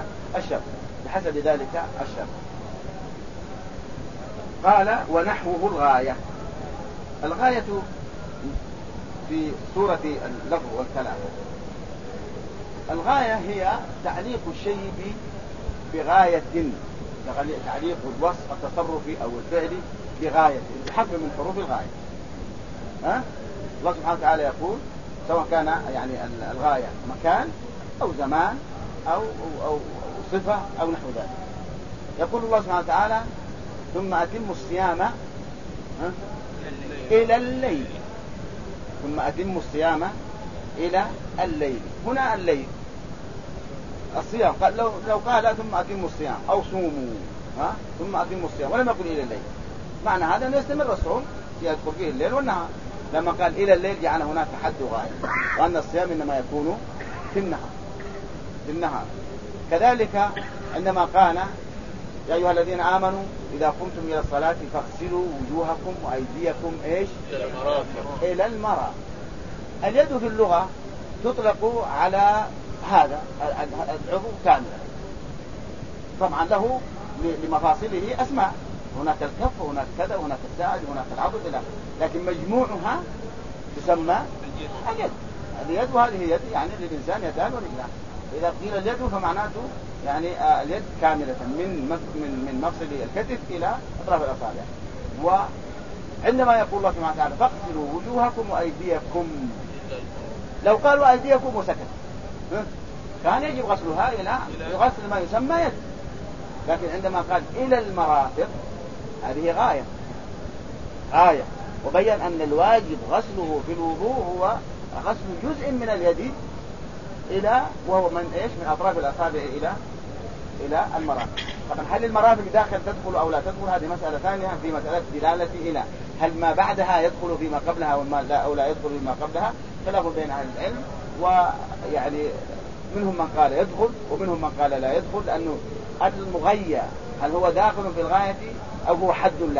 الشرط. قال ونحوه الغاية. الغاية في صورة اللفظ والكلام، الغاية هي تعليق الشيء بغاية، تعليق الوصف التصرفي أو الفعلي بغاية بحرف من حروف الغاية. الله سبحانه وتعالى يقول سواء كان يعني الغاية مكان أو زمان أو صفة أو نحو ذلك. يقول الله سبحانه وتعالى ثم أتموا الصيام إلى الليل، ثم أتموا الصيام إلى الليل. هنا الليل الصيام، قال لو قال ثم أتموا الصيام أو صوموا ثم أتموا الصيام ولم يقل إلى الليل، معنى هذا أنه يستمر الصوم يدخل فيه الليل والنهار. لما قال إلى الليل جعل هناك حد غاية، وأن الصيام إنما يكون في النهار. كذلك عندما قال يا أيها الذين آمنوا إذا قمتم إلى الصلاة فاغسلوا وجوهكم وأيديكم إلى المرافق. اليد في اللغة تطلق على هذا العضو كاملا، طبعا له لمفاصله أسماء، هناك الكف وهناك كذا وهناك الساعد وهناك العضد، لكن مجموعها تسمى اليد. اليد وهذه يد يعني للإنسان يدان ورجلان. إذا قيل اليد فمعناته يعني اليد كاملة من مفصل الكتف إلى أطراف الأصابع. وعندما يقول الله سبحانه وتعالى فاغسلوا وجوهكم وأيديكم، لو قالوا أيديكم وسكت كان يجب غسلها إلى غسل ما يسمى يد، لكن عندما قال إلى المرافق هذه غاية، وبين أن الواجب غسله في الوضوء هو غسل جزء من اليد إلى وهو من أطراف الأصابع إلى المرافق. طبعا هل المرافق داخل تدخل أو لا تدخل هذه مسألة ثانية في مسألة دلالة إلى هل ما بعدها يدخل فيما قبلها أو لا يدخل فيما قبلها، خلاف بين أهل العلم. ويعني منهم من قال يدخل ومنهم من قال لا يدخل، لأنه المغيّة هل هو داخل في الغاية أو هو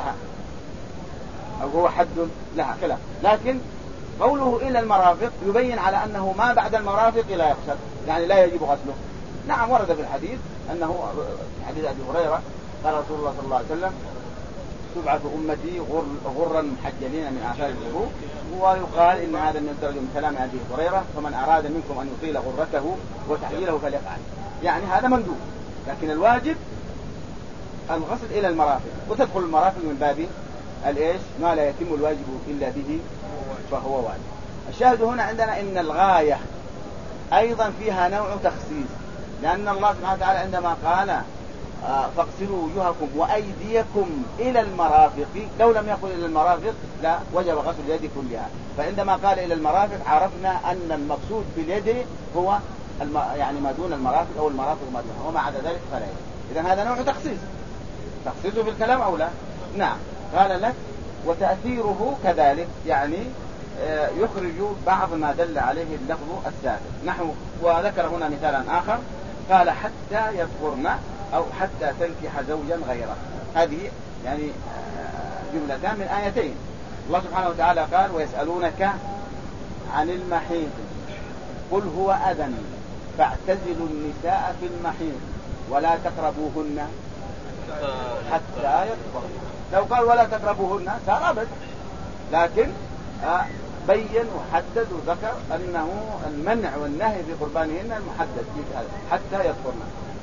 حد لها كلام. لكن قوله إلى المرافق يبين على أنه ما بعد المرافق لا يغسل، يعني لا يجب غسله. نعم ورد في الحديث أنه حديث أبي هريرة قال رسول الله صلى الله عليه وسلم تبعث أمتي غرا محجلين من آثار الوضوء، ويقال إن هذا من كلام أبي هريرة فمن أراد منكم أن يطيل غرته وتحجيله فليفعل، يعني هذا مندوب، لكن الواجب الغسل إلى المرافق. وتدخل المرافق من باب ما لا يتم الواجب إلا به فهو واجب. الشاهد هنا عندنا إن الغاية أيضا فيها نوع تخصيص، لأن الله سبحانه وتعالى عندما قال فاغسلوا وجوهكم وأيديكم إلى المرافق، لو لم يقل إلى المرافق لا وجب غسل اليد كلها. فعندما قال إلى المرافق عرفنا أن المقصود باليد هو يعني ما دون المرافق أو المرافق ما دونها، وما عدا ذلك فلا يجب. إذن هذا نوع تخصيصه في الكلام أو لا؟ نعم. قال لك وتأثيره كذلك، يعني يخرج بعض ما دل عليه اللفظ السابق. نحو وذكر هنا مثالا آخر قال حتى يذكرن أو حتى تنكح زوجا غيره. هذه يعني جملتان من آيتين. الله سبحانه وتعالى قال ويسألونك عن المحيض قل هو أذن فاعتزلوا النساء في المحيض ولا تقربوهن حتى يطهرن. لو قال ولا تقربوهن صار أبد، لكن بين وحدد وذكر أنه المنع والنهي في قربانهن المحدد في هذا حتى يطهرن.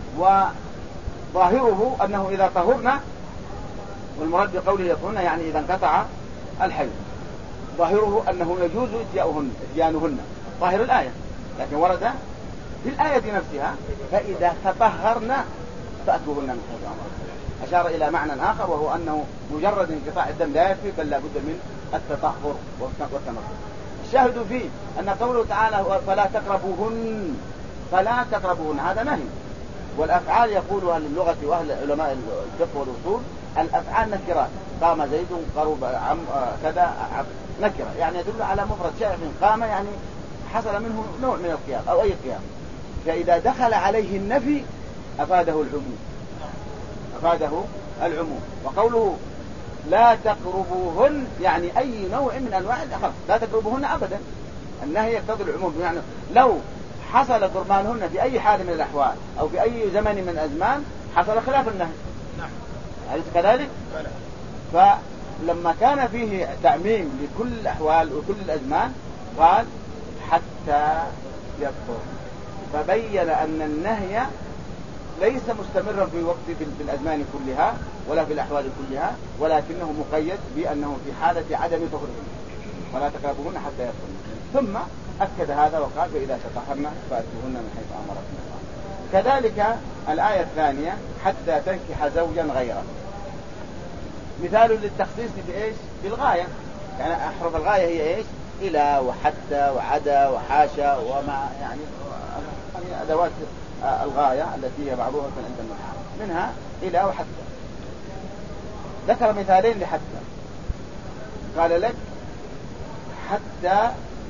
وظاهره أنه إذا طهرنا، والمراد بقوله يطهرن يعني إذا انقطع الحيض، ظاهره أنه يجوز إتيانهن ظاهر الآية، لكن ورد في الآية نفسها فإذا تطهرن فأتوهن من حيث أمركم. أشار إلى معنى آخر وهو أنه مجرد انقطاع الدم لا يكفي، بل لا بد من التطهر والتنظف. الشاهد فيه أن قوله تعالى فلا تقربوهن هذا نهي. والأفعال يقولها للغة وأهل علماء الفقه والأصول الأفعال نكرات، قام زيد قرب كذا نكرة، يعني يدل على مفرد شائع. قام يعني حصل منه نوع من القيام أو أي قيام، فإذا دخل عليه النفي أفاده العموم. وقوله لا تقربوهن يعني أي نوع من أنواع الأخف، لا تقربوهن أبدا. النهي يقتضي العموم، يعني لو حصل قربانهن في أي حال من الأحوال أو في أي زمن من الأزمان حصل خلاف النهي. أليس كذلك؟ لما كان فيه تعميم لكل الأحوال وكل الأزمان قال حتى يكثر، فبين أن النهي ليس مستمرا في وقت في الأزمان كلها ولا في الأحوال كلها، ولكنه مقيد بأنه في حالة عدم طهورهن ولا تقربوهن حتى يطهرن. ثم أكد هذا وقال فإذا تطهرن فأتوهن من حيث أمركم الله. كذلك الآية الثانية حتى تنكح زوجا غيره، مثال للتخصيص بإيش؟ بالغاية، يعني أحرف الغاية هي إيش؟ إلى وحتى وعدا وحاشا وما يعني أدوات الغاية التي هي معروفة عند النحاة، منها إلى وحتى. ذكر مثالين لحتى، قال لك حتى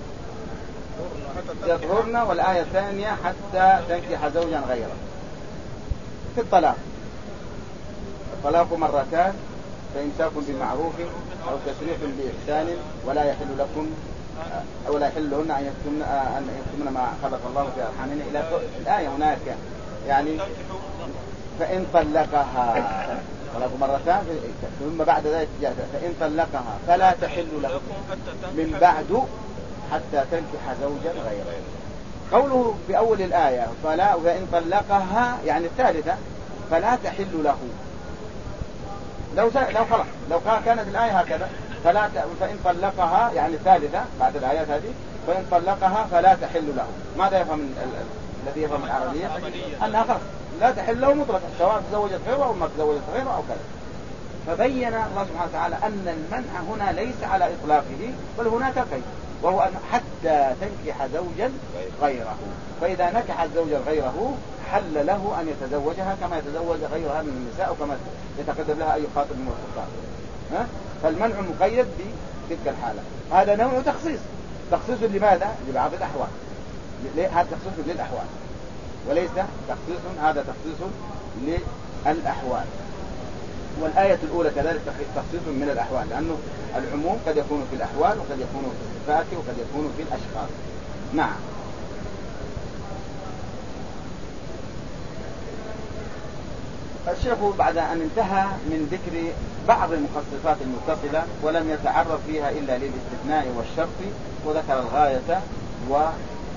يطهرن، والآية الثانية حتى تنكح زوجا غيره. في الطلاق، الطلاق مرتان، فإمساك بمعروف أو تسريح بإحسان، ولا يحل لكم ولا يحل لهن أن يكتمن ما خلق الله في أرحامهن إلى الآية هناك، يعني فإن طلقها طلاق مرتان ثم بعد ذلك فإن طلقها فلا تحل له من بعد حتى تنكح زوجا غيره. قوله في أول الآية فإن طلقها يعني الثالثة فلا تحل له، لو خلاص لو كانت الآية هكذا فإن طلقها يعني الثالثة بعد الآيات هذه فإن طلقها فلا تحل له، ماذا يفهم الذي يفهم العربية؟ أنها خلاص لا تحل له مطلقا سواء تزوجت غيره أو ما تزوجت غيره أو كذا. فبين الله سبحانه وتعالى أن المنع هنا ليس على إطلاقه بل هناك قيد، وهو أن حتى تنكح زوجا غيره، فإذا نكح زوجا غيره حل له أن يتزوجها كما يتزوج غيرها من النساء وكما يتقدم لها أي خاطب من الخطاب. فالمنع مقيد بتلك الحالة. هذا نوع تخصيص لماذا؟ لبعض الأحوال، هذا تخصيص للأحوال وليس هذا تخصيص للأحوال. والآية الأولى كذلك تخصيص من الأحوال، لأنه العموم قد يكون في الأحوال وقد يكون في الصفات وقد يكون في الأشخاص. نعم. الشيخ بعد أن انتهى من ذكر بعض المخصصات المتصلة ولم يتعرض فيها إلا للاستثناء والشرط وذكر الغاية وذكر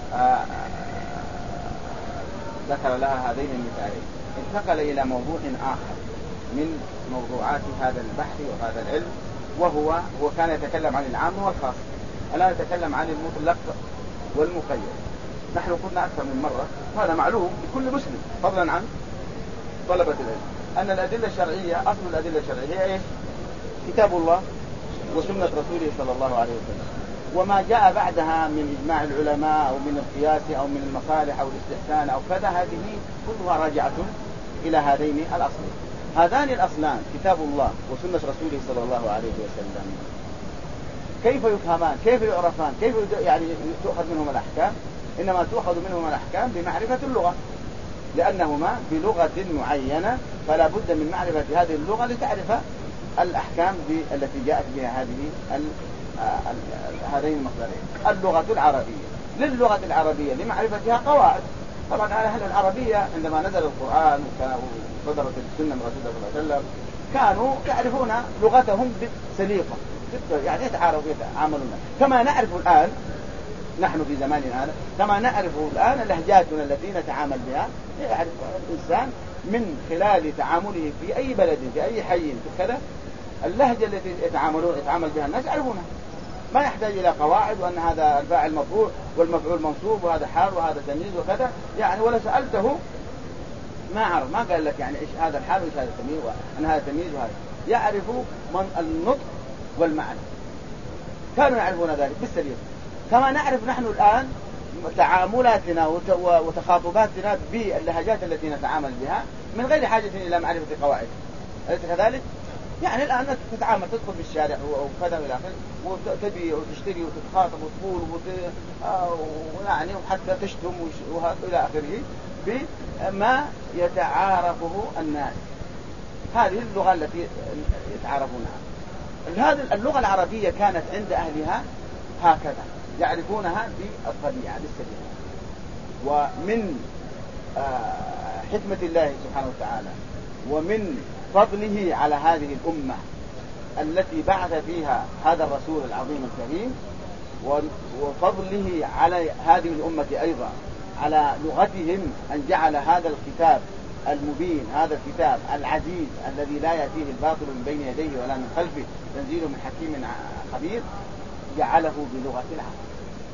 لها هذين المثالين، انتقل إلى موضوع آخر من موضوعات هذا البحث وهذا العلم، وهو كان يتكلم عن العام والخاص، الآن يتكلم عن المطلق والمقيد. نحن قلنا أكثر من مرة وهذا معلوم لكل مسلم فضلا عن طلبة العلم أن الأدلة الشرعية أصل الأدلة الشرعية هي إيش؟ كتاب الله وسنة رسوله صلى الله عليه وسلم، وما جاء بعدها من إجماع العلماء أو من القياس أو من المصالح أو الاستحسان أو كذا، هذه كلها راجعة إلى هذين الأصلين. هذان الأصلان كتاب الله وسنة رسوله صلى الله عليه وسلم كيف يفهمان؟ كيف يعرفان؟ كيف يعني تؤخذ منهم الأحكام؟ إنما تؤخذ منهم الأحكام بمعرفة اللغة، لأنهما بلغة معينة، فلا بد من معرفة هذه اللغة لتعرف الأحكام التي جاءت بها هذين المصدرين. اللغة العربية للغة العربية لمعرفتها قواعد. طبعا أهل العربية عندما نزل القرآن وصدرت السنة من رسول الله صلى الله عليه وسلم كانوا يعرفون لغتهم بسليقة، يعني يتعاملون كما نعرف الآن نحن في زماننا هذا، كما نعرف الآن لهجاتنا التي نتعامل بها. يعرف الإنسان من خلال تعامله في أي بلد في أي حي في كذا اللهجة التي يتعامل بها الناس يعرفونها، ما يحتاج إلى قواعد وأن هذا الفاعل مرفوع والمفعول منصوب وهذا حال وهذا تمييز وكذا، يعني ولا سألته ما عرف، ما قال لك يعني إيش هذا الحال وإيش هذا التمييز وأن هذا تمييز وهذا، يعرف من النطق والمعنى، كانوا يعرفون ذلك بالسليم. كما نعرف نحن الآن تعاملاتنا وتخاطباتنا باللهجات التي نتعامل بها من غير حاجة إلى معرفة قواعد، أليس كذلك؟ يعني الآن تتعامل تدخل في الشارع وكذا إلى آخره وتبيع وتشتري وتتخاطب وتقول ويعني وحتى تشتم إلى آخره بما يتعارفه الناس. هذه اللغة التي يتعارفونها. هذه اللغة العربية كانت عند أهلها هكذا يعرفونها بالطبيعة بالسليم. ومن حكمة الله سبحانه وتعالى ومن فضله على هذه الأمة التي بعث فيها هذا الرسول العظيم الكريم، وفضله على هذه الأمة أيضا على لغتهم، أن جعل هذا الكتاب المبين، هذا الكتاب العزيز الذي لا يأتيه الباطل من بين يديه ولا من خلفه، تنزيل من حكيم خبير، جعله بلغة العرب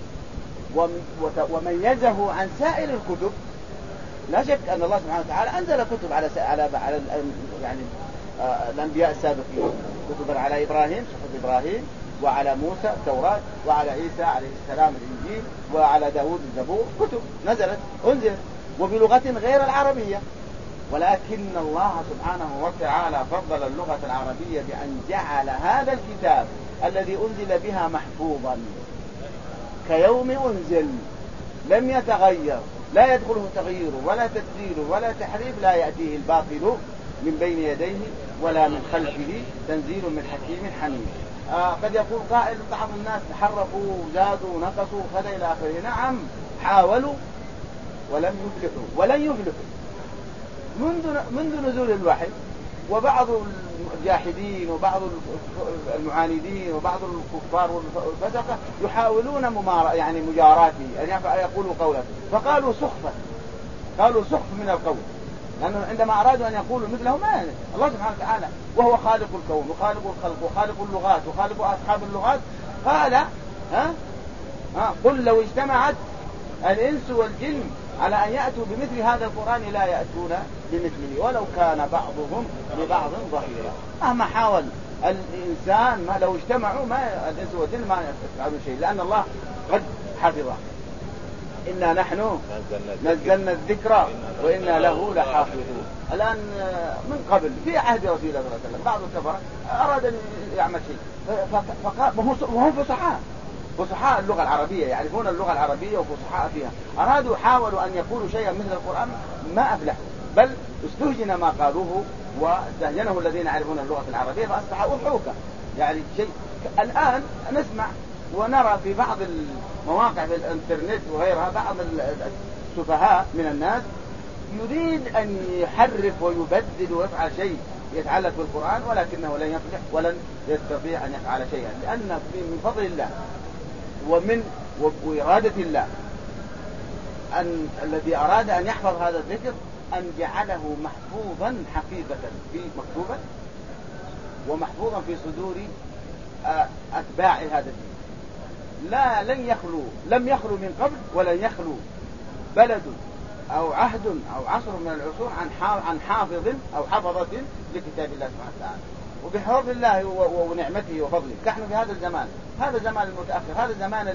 وميزه عن سائر الكتب. لا شك أن الله سبحانه وتعالى أنزل كتب على يعني الأنبياء السابقين، كتبا على إبراهيم صحف إبراهيم، وعلى موسى التوراة، وعلى عيسى عليه السلام الإنجيل، وعلى داود الزبور، كتب نزلت أنزلت وبلغة غير العربية. ولكن الله سبحانه وتعالى فضل اللغة العربية بأن جعل هذا الكتاب الذي أنزل بها محفوظا كيوم أنزل، لم يتغير، لا يدخله تغيير ولا تبديل ولا تحريف، لا يأتيه الباطل من بين يديه ولا من خلفه، تنزيل من حكيم حميد. قد يقول قائل بعض الناس حرفوا زادوا نقصوا كذا إلى آخره. نعم، حاولوا ولم يفلحوا ولن يفلحوا منذ نزول الوحي، وبعض الجاحدين وبعض المعاندين وبعض الكفار والفسقة يحاولون مجاراته، أن يقولوا قوله، فقالوا سخف من القول، لأنه عندما أرادوا أن يقولوا مثله ما الله سبحانه وتعالى وهو خالق الكون وخالق الخلق وخالق اللغات وخالق أصحاب اللغات قال قل لو اجتمعت الإنس والجن على أن يأتوا بمثل هذا القرآن لا يأتون بمثله ولو كان بعضهم لبعض ظهيرا. مهما حاول الإنسان ما لو اجتمعوا ما الإنس والجن ما يفعلون شيء، لأن الله قد حفظه. إنا نحن نزلنا الذكر وإنا له لحافظون. الآن من قبل في عهد رسول الله صلى الله عليه وسلم بعض الكفرة أراد أن يعمل شيء وهم فصحاء اللغة العربية، يعرفون اللغة العربية وفصحاء فيها، حاولوا أن يقولوا شيئا مثل القرآن ما أفلحوا، بل استهجن ما قالوه واستهجنه الذين يعرفون اللغة العربية فأصبح أضحوكا. يعني شيء الآن نسمع ونرى في بعض المواقع في الانترنت وغيرها بعض السفهاء من الناس يريد أن يحرف ويبدل ويفعل شيء يتعلق بالقرآن، ولكنه لن يفلح ولن يستطيع أن يفعل شيئا، لأن من فضل الله وإرادة الله أن الذي أراد أن يحفظ هذا الذكر أن جعله محفوظا حقيقة في مكتوبة ومحفوظا في صدور أتباع هذا الدين. لم يخلو من قبل ولن يخلو بلد أو عهد أو عصر من العصور عن حافظ أو حفظة لكتاب الله سبحانه وتعالى. وبحفظ الله ونعمته وفضله نحن في هذا الزمان، هذا الزمان المتأخر، هذا الزمان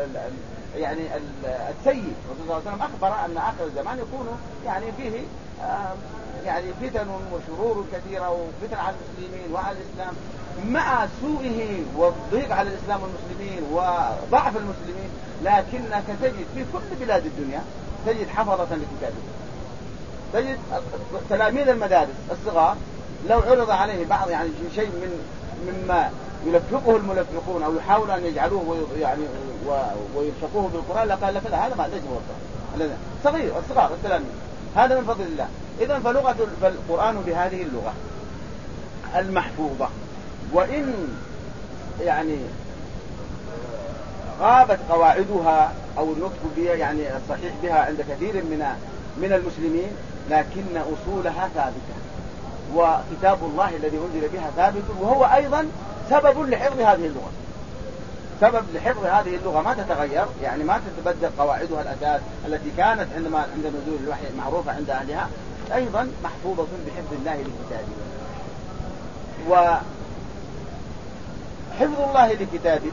السيء. الرسول صلى الله عليه وسلم أخبر أن آخر الزمان يكون فيه فتن وشرور كثيرة وفتن على المسلمين وعلى الإسلام، مع سوءه والضيق على الإسلام والمسلمين وضعف المسلمين، لكنك تجد في كل بلاد الدنيا تجد حفظة لكتابه، تجد تلاميذ المدارس الصغار لو عرض عليه بعض شيء مما يلفقه الملفقون أو يحاولوا أن يجعلوه ويلفقوه بالقرآن لقال لك لا، هذا ما ليس هو القرآن، صغير الصغار التلاميذ، هذا من فضل الله. إذن فالقرآن بهذه اللغة المحفوظة، وإن غابت قواعدها أو النطق بها الصحيح بها عند كثير من المسلمين، لكن أصولها ثابتة، وكتاب الله الذي أنزل بها ثابت، وهو أيضا سبب لحفظ هذه اللغة، سبب لحفظ هذه اللغة ما تتغير، ما تتبدل قواعدها الأساس التي كانت عند نزول الوحي معروفة عند أهلها، أيضا محفوظة بحفظ الله لكتابه. وحفظ الله لكتابه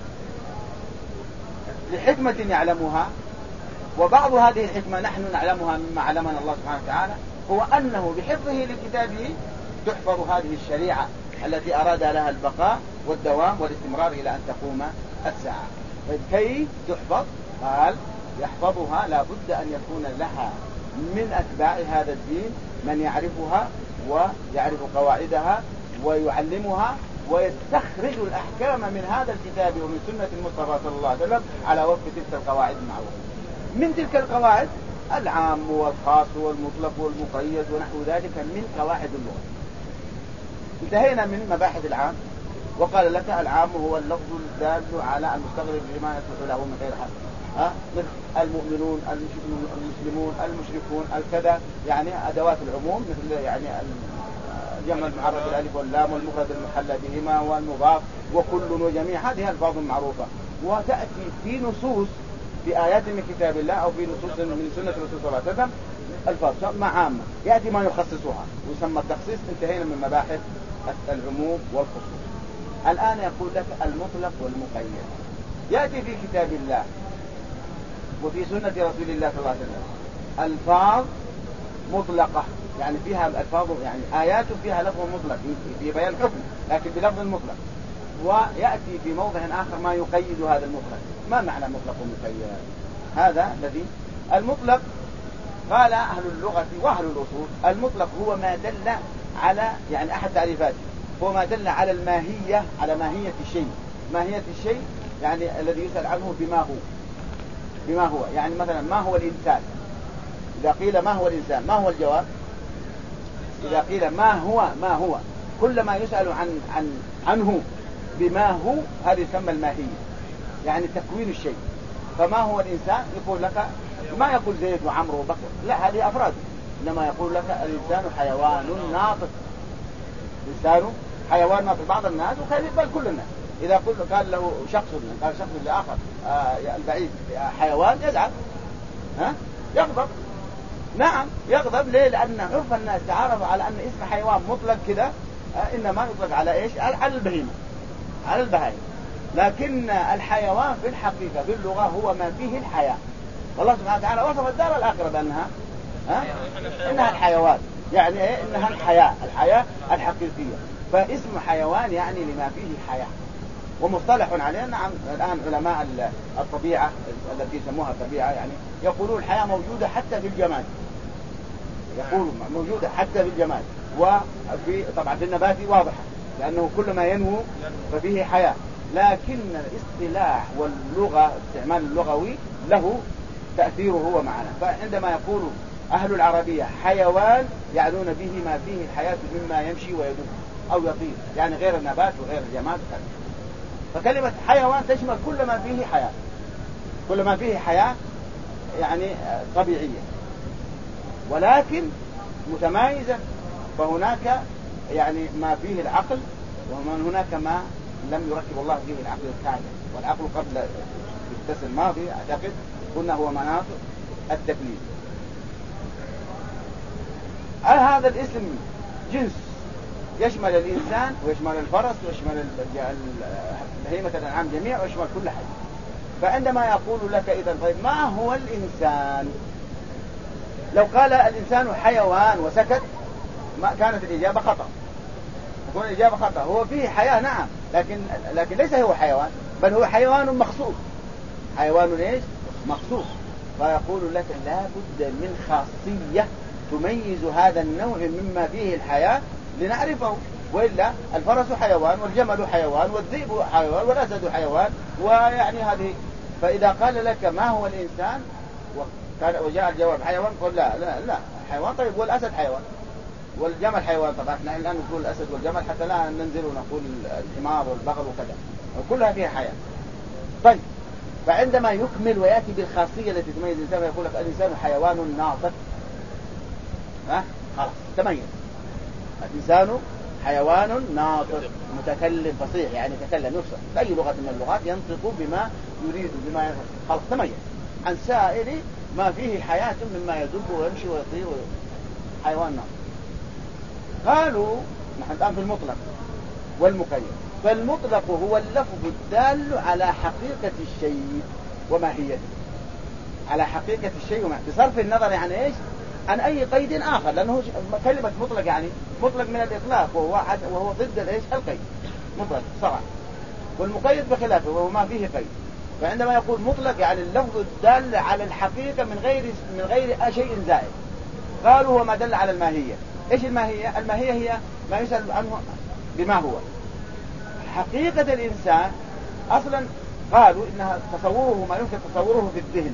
لحكمة يعلمها، وبعض هذه الحكمة نحن نعلمها مما علمنا الله سبحانه وتعالى، هو أنه بحفظه لكتابه تحفظ هذه الشريعة التي أراد لها البقاء والدوام والاستمرار إلى أن تقوم الساعة. كي تحفظ قال يحفظها لا بد أن يكون لها من أتباع هذا الدين من يعرفها ويعرف قواعدها ويعلمها ويستخرج الأحكام من هذا الكتاب ومن سنة المصطفى صلى الله عليه وسلم على وفق تلك القواعد المعروفة. من تلك القواعد العام والخاص والمطلق والمقيد ونحو ذلك من قواعد اللغة. انتهينا من مباحث العام وقال لك العام هو اللفظ الدال على المستغرق لما يصلح له من غير حصر. مثل المؤمنون، المسلمون، المشركون، الكذا، يعني أدوات العموم، مثل يعني الجمع المعرف الألف واللام والمفرد المحلى بهما والمضاف وكل وجميع، هذه ألفاظ معروفة. وتأتي في نصوص في آيات من كتاب الله أو في نصوص من سنة الرسول صلى الله عليه وسلم ألفاظ عامة يأتي ما يخصصها ويسمى التخصيص. انتهينا من مباحث العموم والخصوص. الآن يقول لك المطلق والمقيد. يأتي في كتاب الله وفي سنة رسول الله صلى الله عليه وسلم ألفاظ مطلقة، يعني فيها الألفاظ يعني آيات فيها لفظ مطلق في بيان حكم لكن بلفظ مطلق. ويأتي في موضع آخر ما يقيد هذا المطلق. ما معنى مطلق ومقيد؟ هذا الذي المطلق قال أهل اللغة وأهل الأصول المطلق هو ما دل على، يعني أحد تعريفاته هو ما دل على الماهية، على ماهية الشيء. ماهية الشيء يعني الذي يسأل عنه بما هو. يعني مثلا ما هو الإنسان؟ إذا قيل ما هو الإنسان ما هو الجواب؟ إذا قيل ما هو كل ما يسأل عنه بما هو، هذا يسمى الماهية، يعني تكوين الشيء. فما هو الإنسان يقول لك، ما يقول زيد وعمرو وبكر، لا هذه أفراد، إنما يقول لك الإنسان حيوان ناطق. الإنسان حيوان ناطق. بعض الناس بل كل الناس إذا قال له شخص قال شخص لآخر البعيد حيوان يزعل، يغضب. نعم يغضب. ليه؟ لأن عرف الناس تعرفوا على أن اسم حيوان مطلق كذا إنما يطلق على إيش؟ على البهيمة، على البهائم. لكن الحيوان في الحقيقة باللغة هو ما فيه الحياة. والله سبحانه وتعالى وصف الدار الآخرة بأنها إنها الحيوان، يعني إيه؟ إنها الحياة الحقيقية. فاسم حيوان يعني لما فيه حياة. ومصطلح عليه نعم الآن علماء الطبيعة التي يسموها الطبيعة يعني يقولون الحياة موجودة حتى في الجماد، يقولون موجودة حتى في الجماد. وفي طبعا في النبات واضحة لأنه كل ما ينمو ففيه حياة. لكن الاصطلاح واللغة استعمال اللغوي له تأثيره هو معنا. فعندما يقول أهل العربية حيوان يعنون به ما فيه الحياة مما يمشي ويدور أو يطير، يعني غير النبات وغير الجماد. فكلمة حيوان تشمل كل ما فيه حياة، كل ما فيه حياة يعني طبيعية ولكن متمايزة. فهناك يعني ما فيه العقل، ومن هناك ما لم يركب الله فيه العقل الكامل. والعقل قبل الدرس الماضي أعتقد قلنا هو مناط التكليف. هذا الاسم جنس يشمل الإنسان ويشمل الفرس ويشمل بهيمة الأنعام جميع ويشمل كل حاجة. فعندما يقول لك إذا طيب ما هو الإنسان؟ لو قال الإنسان حيوان وسكت ما كانت الإجابة خطأ، تكون الإجابة خطأ. هو فيه حياة نعم، لكن ليس هو حيوان، بل هو حيوان مخصوص. حيوان إيش؟ مخصوص. فيقول لك لا بد من خاصية تميز هذا النوع مما فيه الحياة لنعرفه. وإلا الفرس حيوان والجمل حيوان والذئب حيوان والأسد حيوان، ويعني هذه. فإذا قال لك ما هو الإنسان وجاء الجواب حيوان قل لا حيوان. طيب والأسد حيوان والجمل حيوان. طبعا احنا الآن نقول الأسد والجمل حتى لا ننزل ونقول الحمار والبغل وكذا، كلها فيها حياة. طيب فعندما يكمل ويأتي بالخاصية التي تميز الإنسان يقول لك الإنسان حيوان ناطق، خلاص تميز. الإنسان حيوان ناطق متكلم فصيح، يعني يتكلم يفصح بأي لغة من اللغات ينطق بما يريد بما خلاص تميز عن سائر ما فيه حياة مما يدب ويمشي ويطير حيوان ناطق. قالوا نحن الآن في المطلق والمقيد. فالمطلق هو اللفظ الدال على حقيقة الشيء وماهيته، على حقيقة الشيء وماهيته بصرف النظر عن إيش؟ عن أي قيد آخر، لأنه كلمة مطلق يعني مطلق من الإطلاق وهو ضد الإيش؟ القيد. مطلق صراحة. والمقيد بخلافه وهو ما فيه قيد. فعندما يقول مطلق يعني اللفظ الدال على الحقيقة من غير شيء زائد. قالوا هو ما دل على الماهية. إيش الماهية؟ الماهية هي ما يسأل عنه بما هو. حقيقة الإنسان أصلا قالوا إنها تصوره ما يمكن تصوره في الذهن،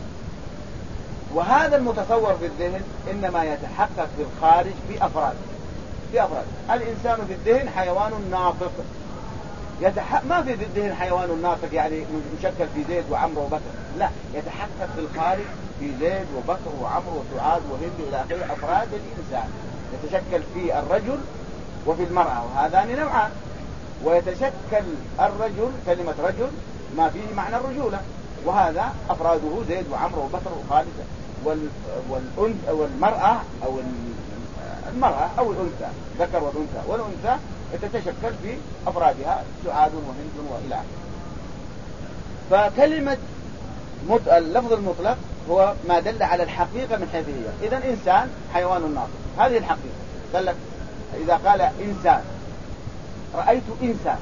وهذا المتصور في الذهن إنما يتحقق في الخارج في أفراد. الإنسان في الذهن حيوان ناطق، ما في ضده الحيوان الناطق يعني مشكل في زيد وعمرو وبكر، لا، يتحقق في الخارج في زيد وبكر وعمرو وسعاد وهند إلى آخره أفراد الإنسان. يتشكل في الرجل وفي المرأة، وهذان نوعان. ويتشكل الرجل، كلمة رجل ما فيه معنى الرجولة، وهذا أفراده زيد وعمرو وبكر وخالد. والمرأة أو المرأة أو الأنثى، ذكر والأنثى، والأنثى تتشكل في أفرادها سعاد وهند وإلى آخره. فكلمة اللفظ المطلق هو ما دل على الحقيقة من حيث هي. إذن إنسان حيوان ناطق، هذه الحقيقة. قال لك إذا قال إنسان، رأيت إنسان،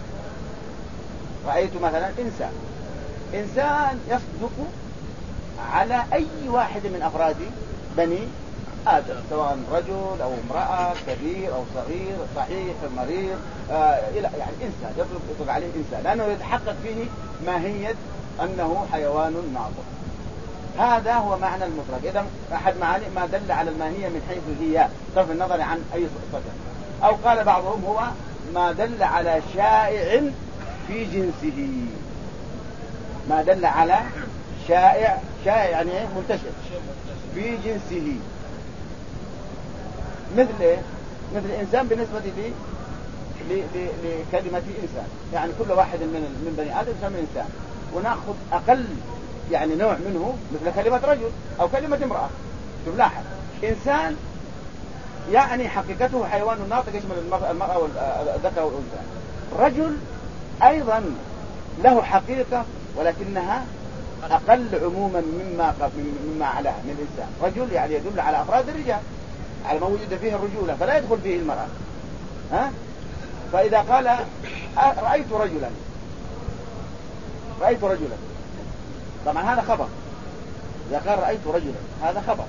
رأيت مثلا إنسان يصدق على أي واحد من أفراد بني آدم، سواء رجل أو امرأة، كبير أو صغير، صحيح مريض، يعني إنسان يطلق عليه إنسان، لأنه يتحقق فيه ماهية أنه حيوان ناطق. هذا هو معنى المطلق. إذا أحد معاني ما دل على الماهية من حيث هي، صرف النظر عن أي صفة. أو قال بعضهم هو ما دل على شائع في جنسه، ما دل على شائع يعني منتشر في جنسه. مثل إيه؟ مثل الإنسان بالنسبة لكلمة إنسان، يعني كل واحد من بني آدم يسمى إنسان، ونأخذ أقل يعني نوع منه مثل كلمة رجل أو كلمة امرأة. شوف لاحظ، إنسان يعني حقيقته حيوان ناطق يشمل المرأة والذكر والأنثى. رجل أيضا له حقيقة ولكنها أقل عموما مما علاه من الإنسان. رجل يعني يدل على أفراد الرجال، على ما وجد فيه الرجولة، فلا يدخل فيه المرأة. فإذا قال رأيت رجلا، طبعا هذا خبر. إذا قال رأيت رجلا هذا خبر.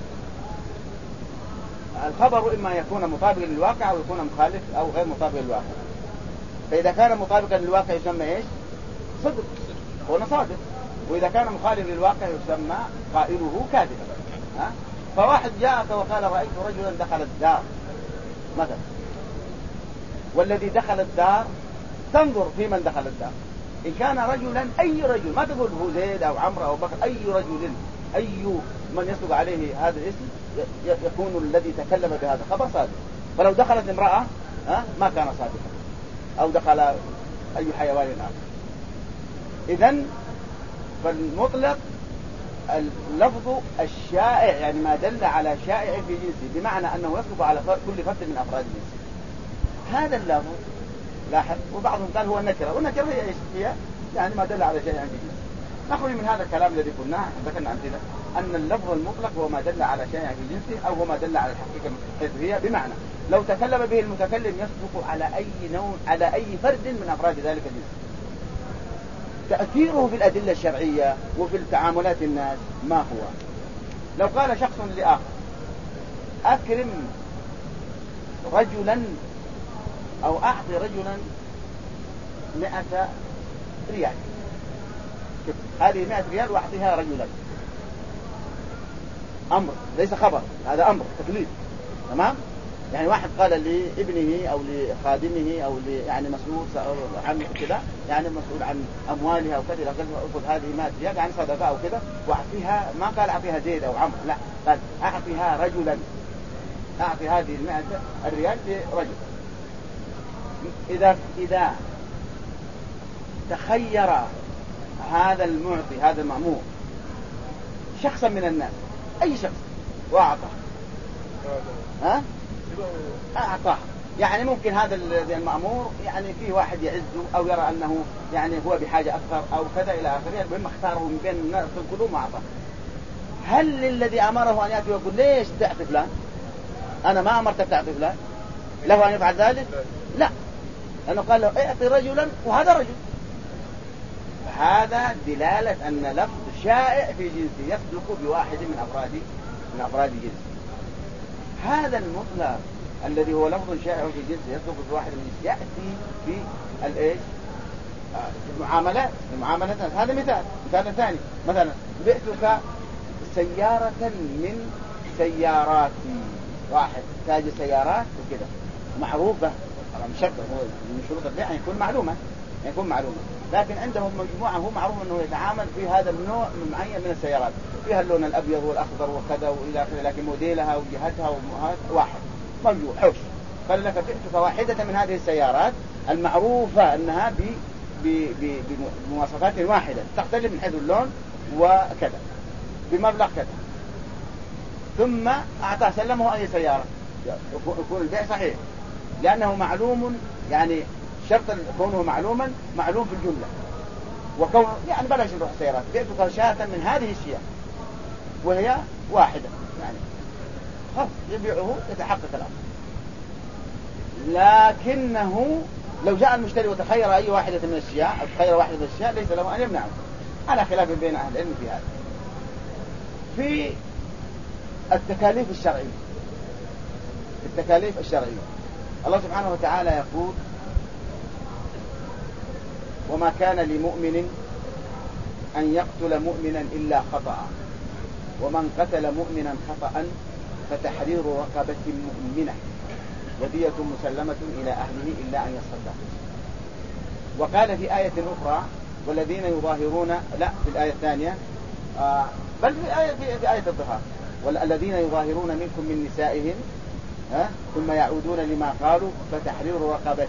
الخبر إما يكون مطابقا للواقع أو يكون مخالف أو غير مطابق للواقع. فإذا كان مطابقا للواقع يسمى إيش؟ صدق، هو صادق. وإذا كان مخالف للواقع يسمى قائله كاذبا. فواحد جاءك وقال رأيت رجلا دخل الدار مثلا، والذي دخل الدار تنظر في من دخل الدار. إن كان رجلا، أي رجل، ما تقول هو زيد أو عمرو أو بكر، أي رجل، أي من يصدق عليه هذا الاسم يكون الذي تكلم بهذا خبر صادق. فلو دخلت امرأة ما كان صادقا، أو دخل أي حيوان آخر. إذن فالمطلق اللفظ الشائع، يعني ما دل على شائع في جنسه، بمعنى أنه يصدق على كل فرد من أفراد جنسه. هذا اللفظ لاحظ. وبعضهم قال هو النكرة، والنكرة هي إيش؟ هي يعني ما دل على شيء في جنسه. نخرج من هذا الكلام الذي قلناه، ذكرنا أمثلة أن اللفظ المطلق هو ما دل على شيء في جنسه، أو هو ما دل على الحقيقة حيث هي، بمعنى لو تكلم به المتكلم يصدق على أي نوع، على أي فرد من أفراد ذلك الجنس. تأثيره في الأدلة الشرعية وفي التعاملات الناس ما هو؟ لو قال شخص لآخر أكرم رجلا أو أعطي رجلا 100 ريال، هذه 100 ريال وأعطيها رجلا، أمر ليس خبر، هذا أمر تكليف. تمام؟ يعني واحد قال لابنه أو لخادمه أو يعني مسؤول عن كذا، يعني مسؤول عن أموالها أو كذا، قال أخذ هذه 100 ريال يعني صدقة أو كذا، وأعطيها، ما قال أعطيها زيد أو عمرو، لا، قال أعطيها رجلا، أعطي هذه 100 ريال لرجل. إذا تخير هذا المعطي، هذا المأمور، شخصا من الناس، أي شخص، وأعطاه، أعطاه، يعني ممكن هذا المأمور يعني فيه واحد يعزه أو يرى أنه يعني هو بحاجة أكثر أو كذا إلى آخره، المهم اختاره من بين الناس كلهم وأعطاه. هل للذي أمره أن يأتي ويقول ليش تعطي فلان؟ أنا ما أمرتك تعطي فلان، له أن يفعل ذلك؟ لا، لأنه قال له اعطي رجلا وهذا رجل. هذا دلالة أن لفظ شائع في جنسه يصدق بواحد من أفراد جنسه. هذا المطلق الذي هو لفظ شائع في جنسه يصدق بواحد من جنسه يأتي في الإيش؟ المعاملات. هذا مثال ثاني، مثلا بعتك سيارة من سياراتي، واحد تاج سيارات وكده معروفة، مشكل هو من شروط البيع يكون معلومة، يكون معلوما. لكن عندهم مجموعة هو معروف أنه يتعامل في هذا النوع معين من السيارات، فيها اللون الأبيض والأخضر وكذا وإلى آخره، لكن موديلها وجهتها واحد موجود حوش. قال لك بعتك واحدة من هذه السيارات المعروفة أنها بمواصفات واحدة تختلف من حيث اللون وكذا بمبلغ كذا، ثم أعطاه سلمه أي سيارة، يكون البيع صحيح لأنه معلوم، يعني شرط كونه معلوما معلوم في الجملة، وكون يعني بلاش نروح السيارات، بعتك شاة من هذه الشياه وهي واحدة، يعني خلاص يبيعه يتحقق الأمر. لكنه لو جاء المشتري وتخير أي واحدة من الشياه أو تخير واحدة من الشياه ليس له أن يمنعه، على خلاف بين أهل العلم في هذا. في التكاليف الشرعية، التكاليف الشرعية الله سبحانه وتعالى يقول: وما كان لمؤمن أن يقتل مؤمنا إلا خطأ، ومن قتل مؤمنا خطأ فتحرير رقبة مؤمنة ودية مسلمة إلى أهله إلا أن يصدق. وقال في آية أخرى: والذين يظاهرون، لا في الآية الثانية، بل في آية الظهار: والذين يظاهرون منكم من نسائهم ثم يعودون لما قالوا فتحرير رقبة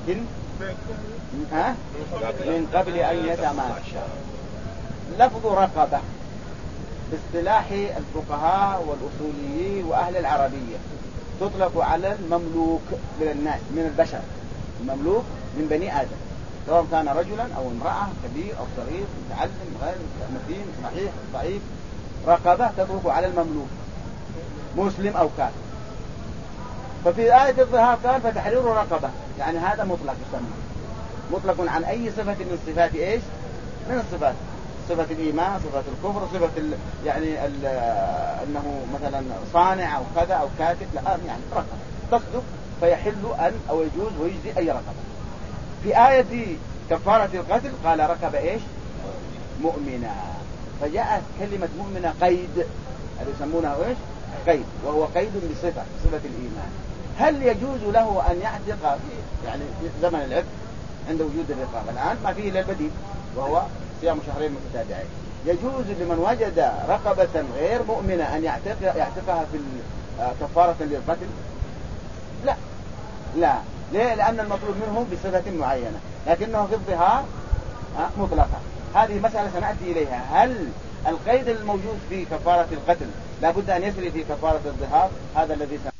من قبل أن يتماسا. لفظ رقبة باصطلاح الفقهاء والأصوليين وأهل العربية تطلق على المملوك من الناس، من البشر، المملوك من بني آدم، سواء كان رجلا أو امرأة، كبير أو صغير، متعلم غير متين، صحيح ضعيف. رقبة تطلق على المملوك مسلم أو كافر. ففي آية الظهار قال فتحرير رقبة، يعني هذا مطلق، يسمى مطلق عن أي صفة من صفات إيش؟ من الصفات، صفة الإيمان، صفة الكفر، صفة يعني أنه مثلا صانع أو كذا أو كاتب، لا يعني رقبة تصدق فيحل أن أو يجوز ويجزي أي رقبة. في آية كفارة القتل قال رقبة إيش؟ مؤمنة. فجاءت كلمة مؤمنة قيد، هذا يسمونها إيش؟ قيد، وهو قيد بصفة، صفة الإيمان. هل يجوز له أن يعتق يعني في زمن العتق عند وجود الرقابة؟ الآن ما فيه إلا البديل وهو صيام شهرين متتابعين. يجوز لمن وجد رقبة غير مؤمنة أن يعتقها في كفارة للقتل؟ لا لا. ليه؟ لأن المطلوب منه بصفة معينة، لكنه في الظهار مطلقة. هذه مسألة سنأتي إليها. هل القيد الموجود في كفارة القتل لابد أن يسري في كفارة الظهار؟ هذا الذي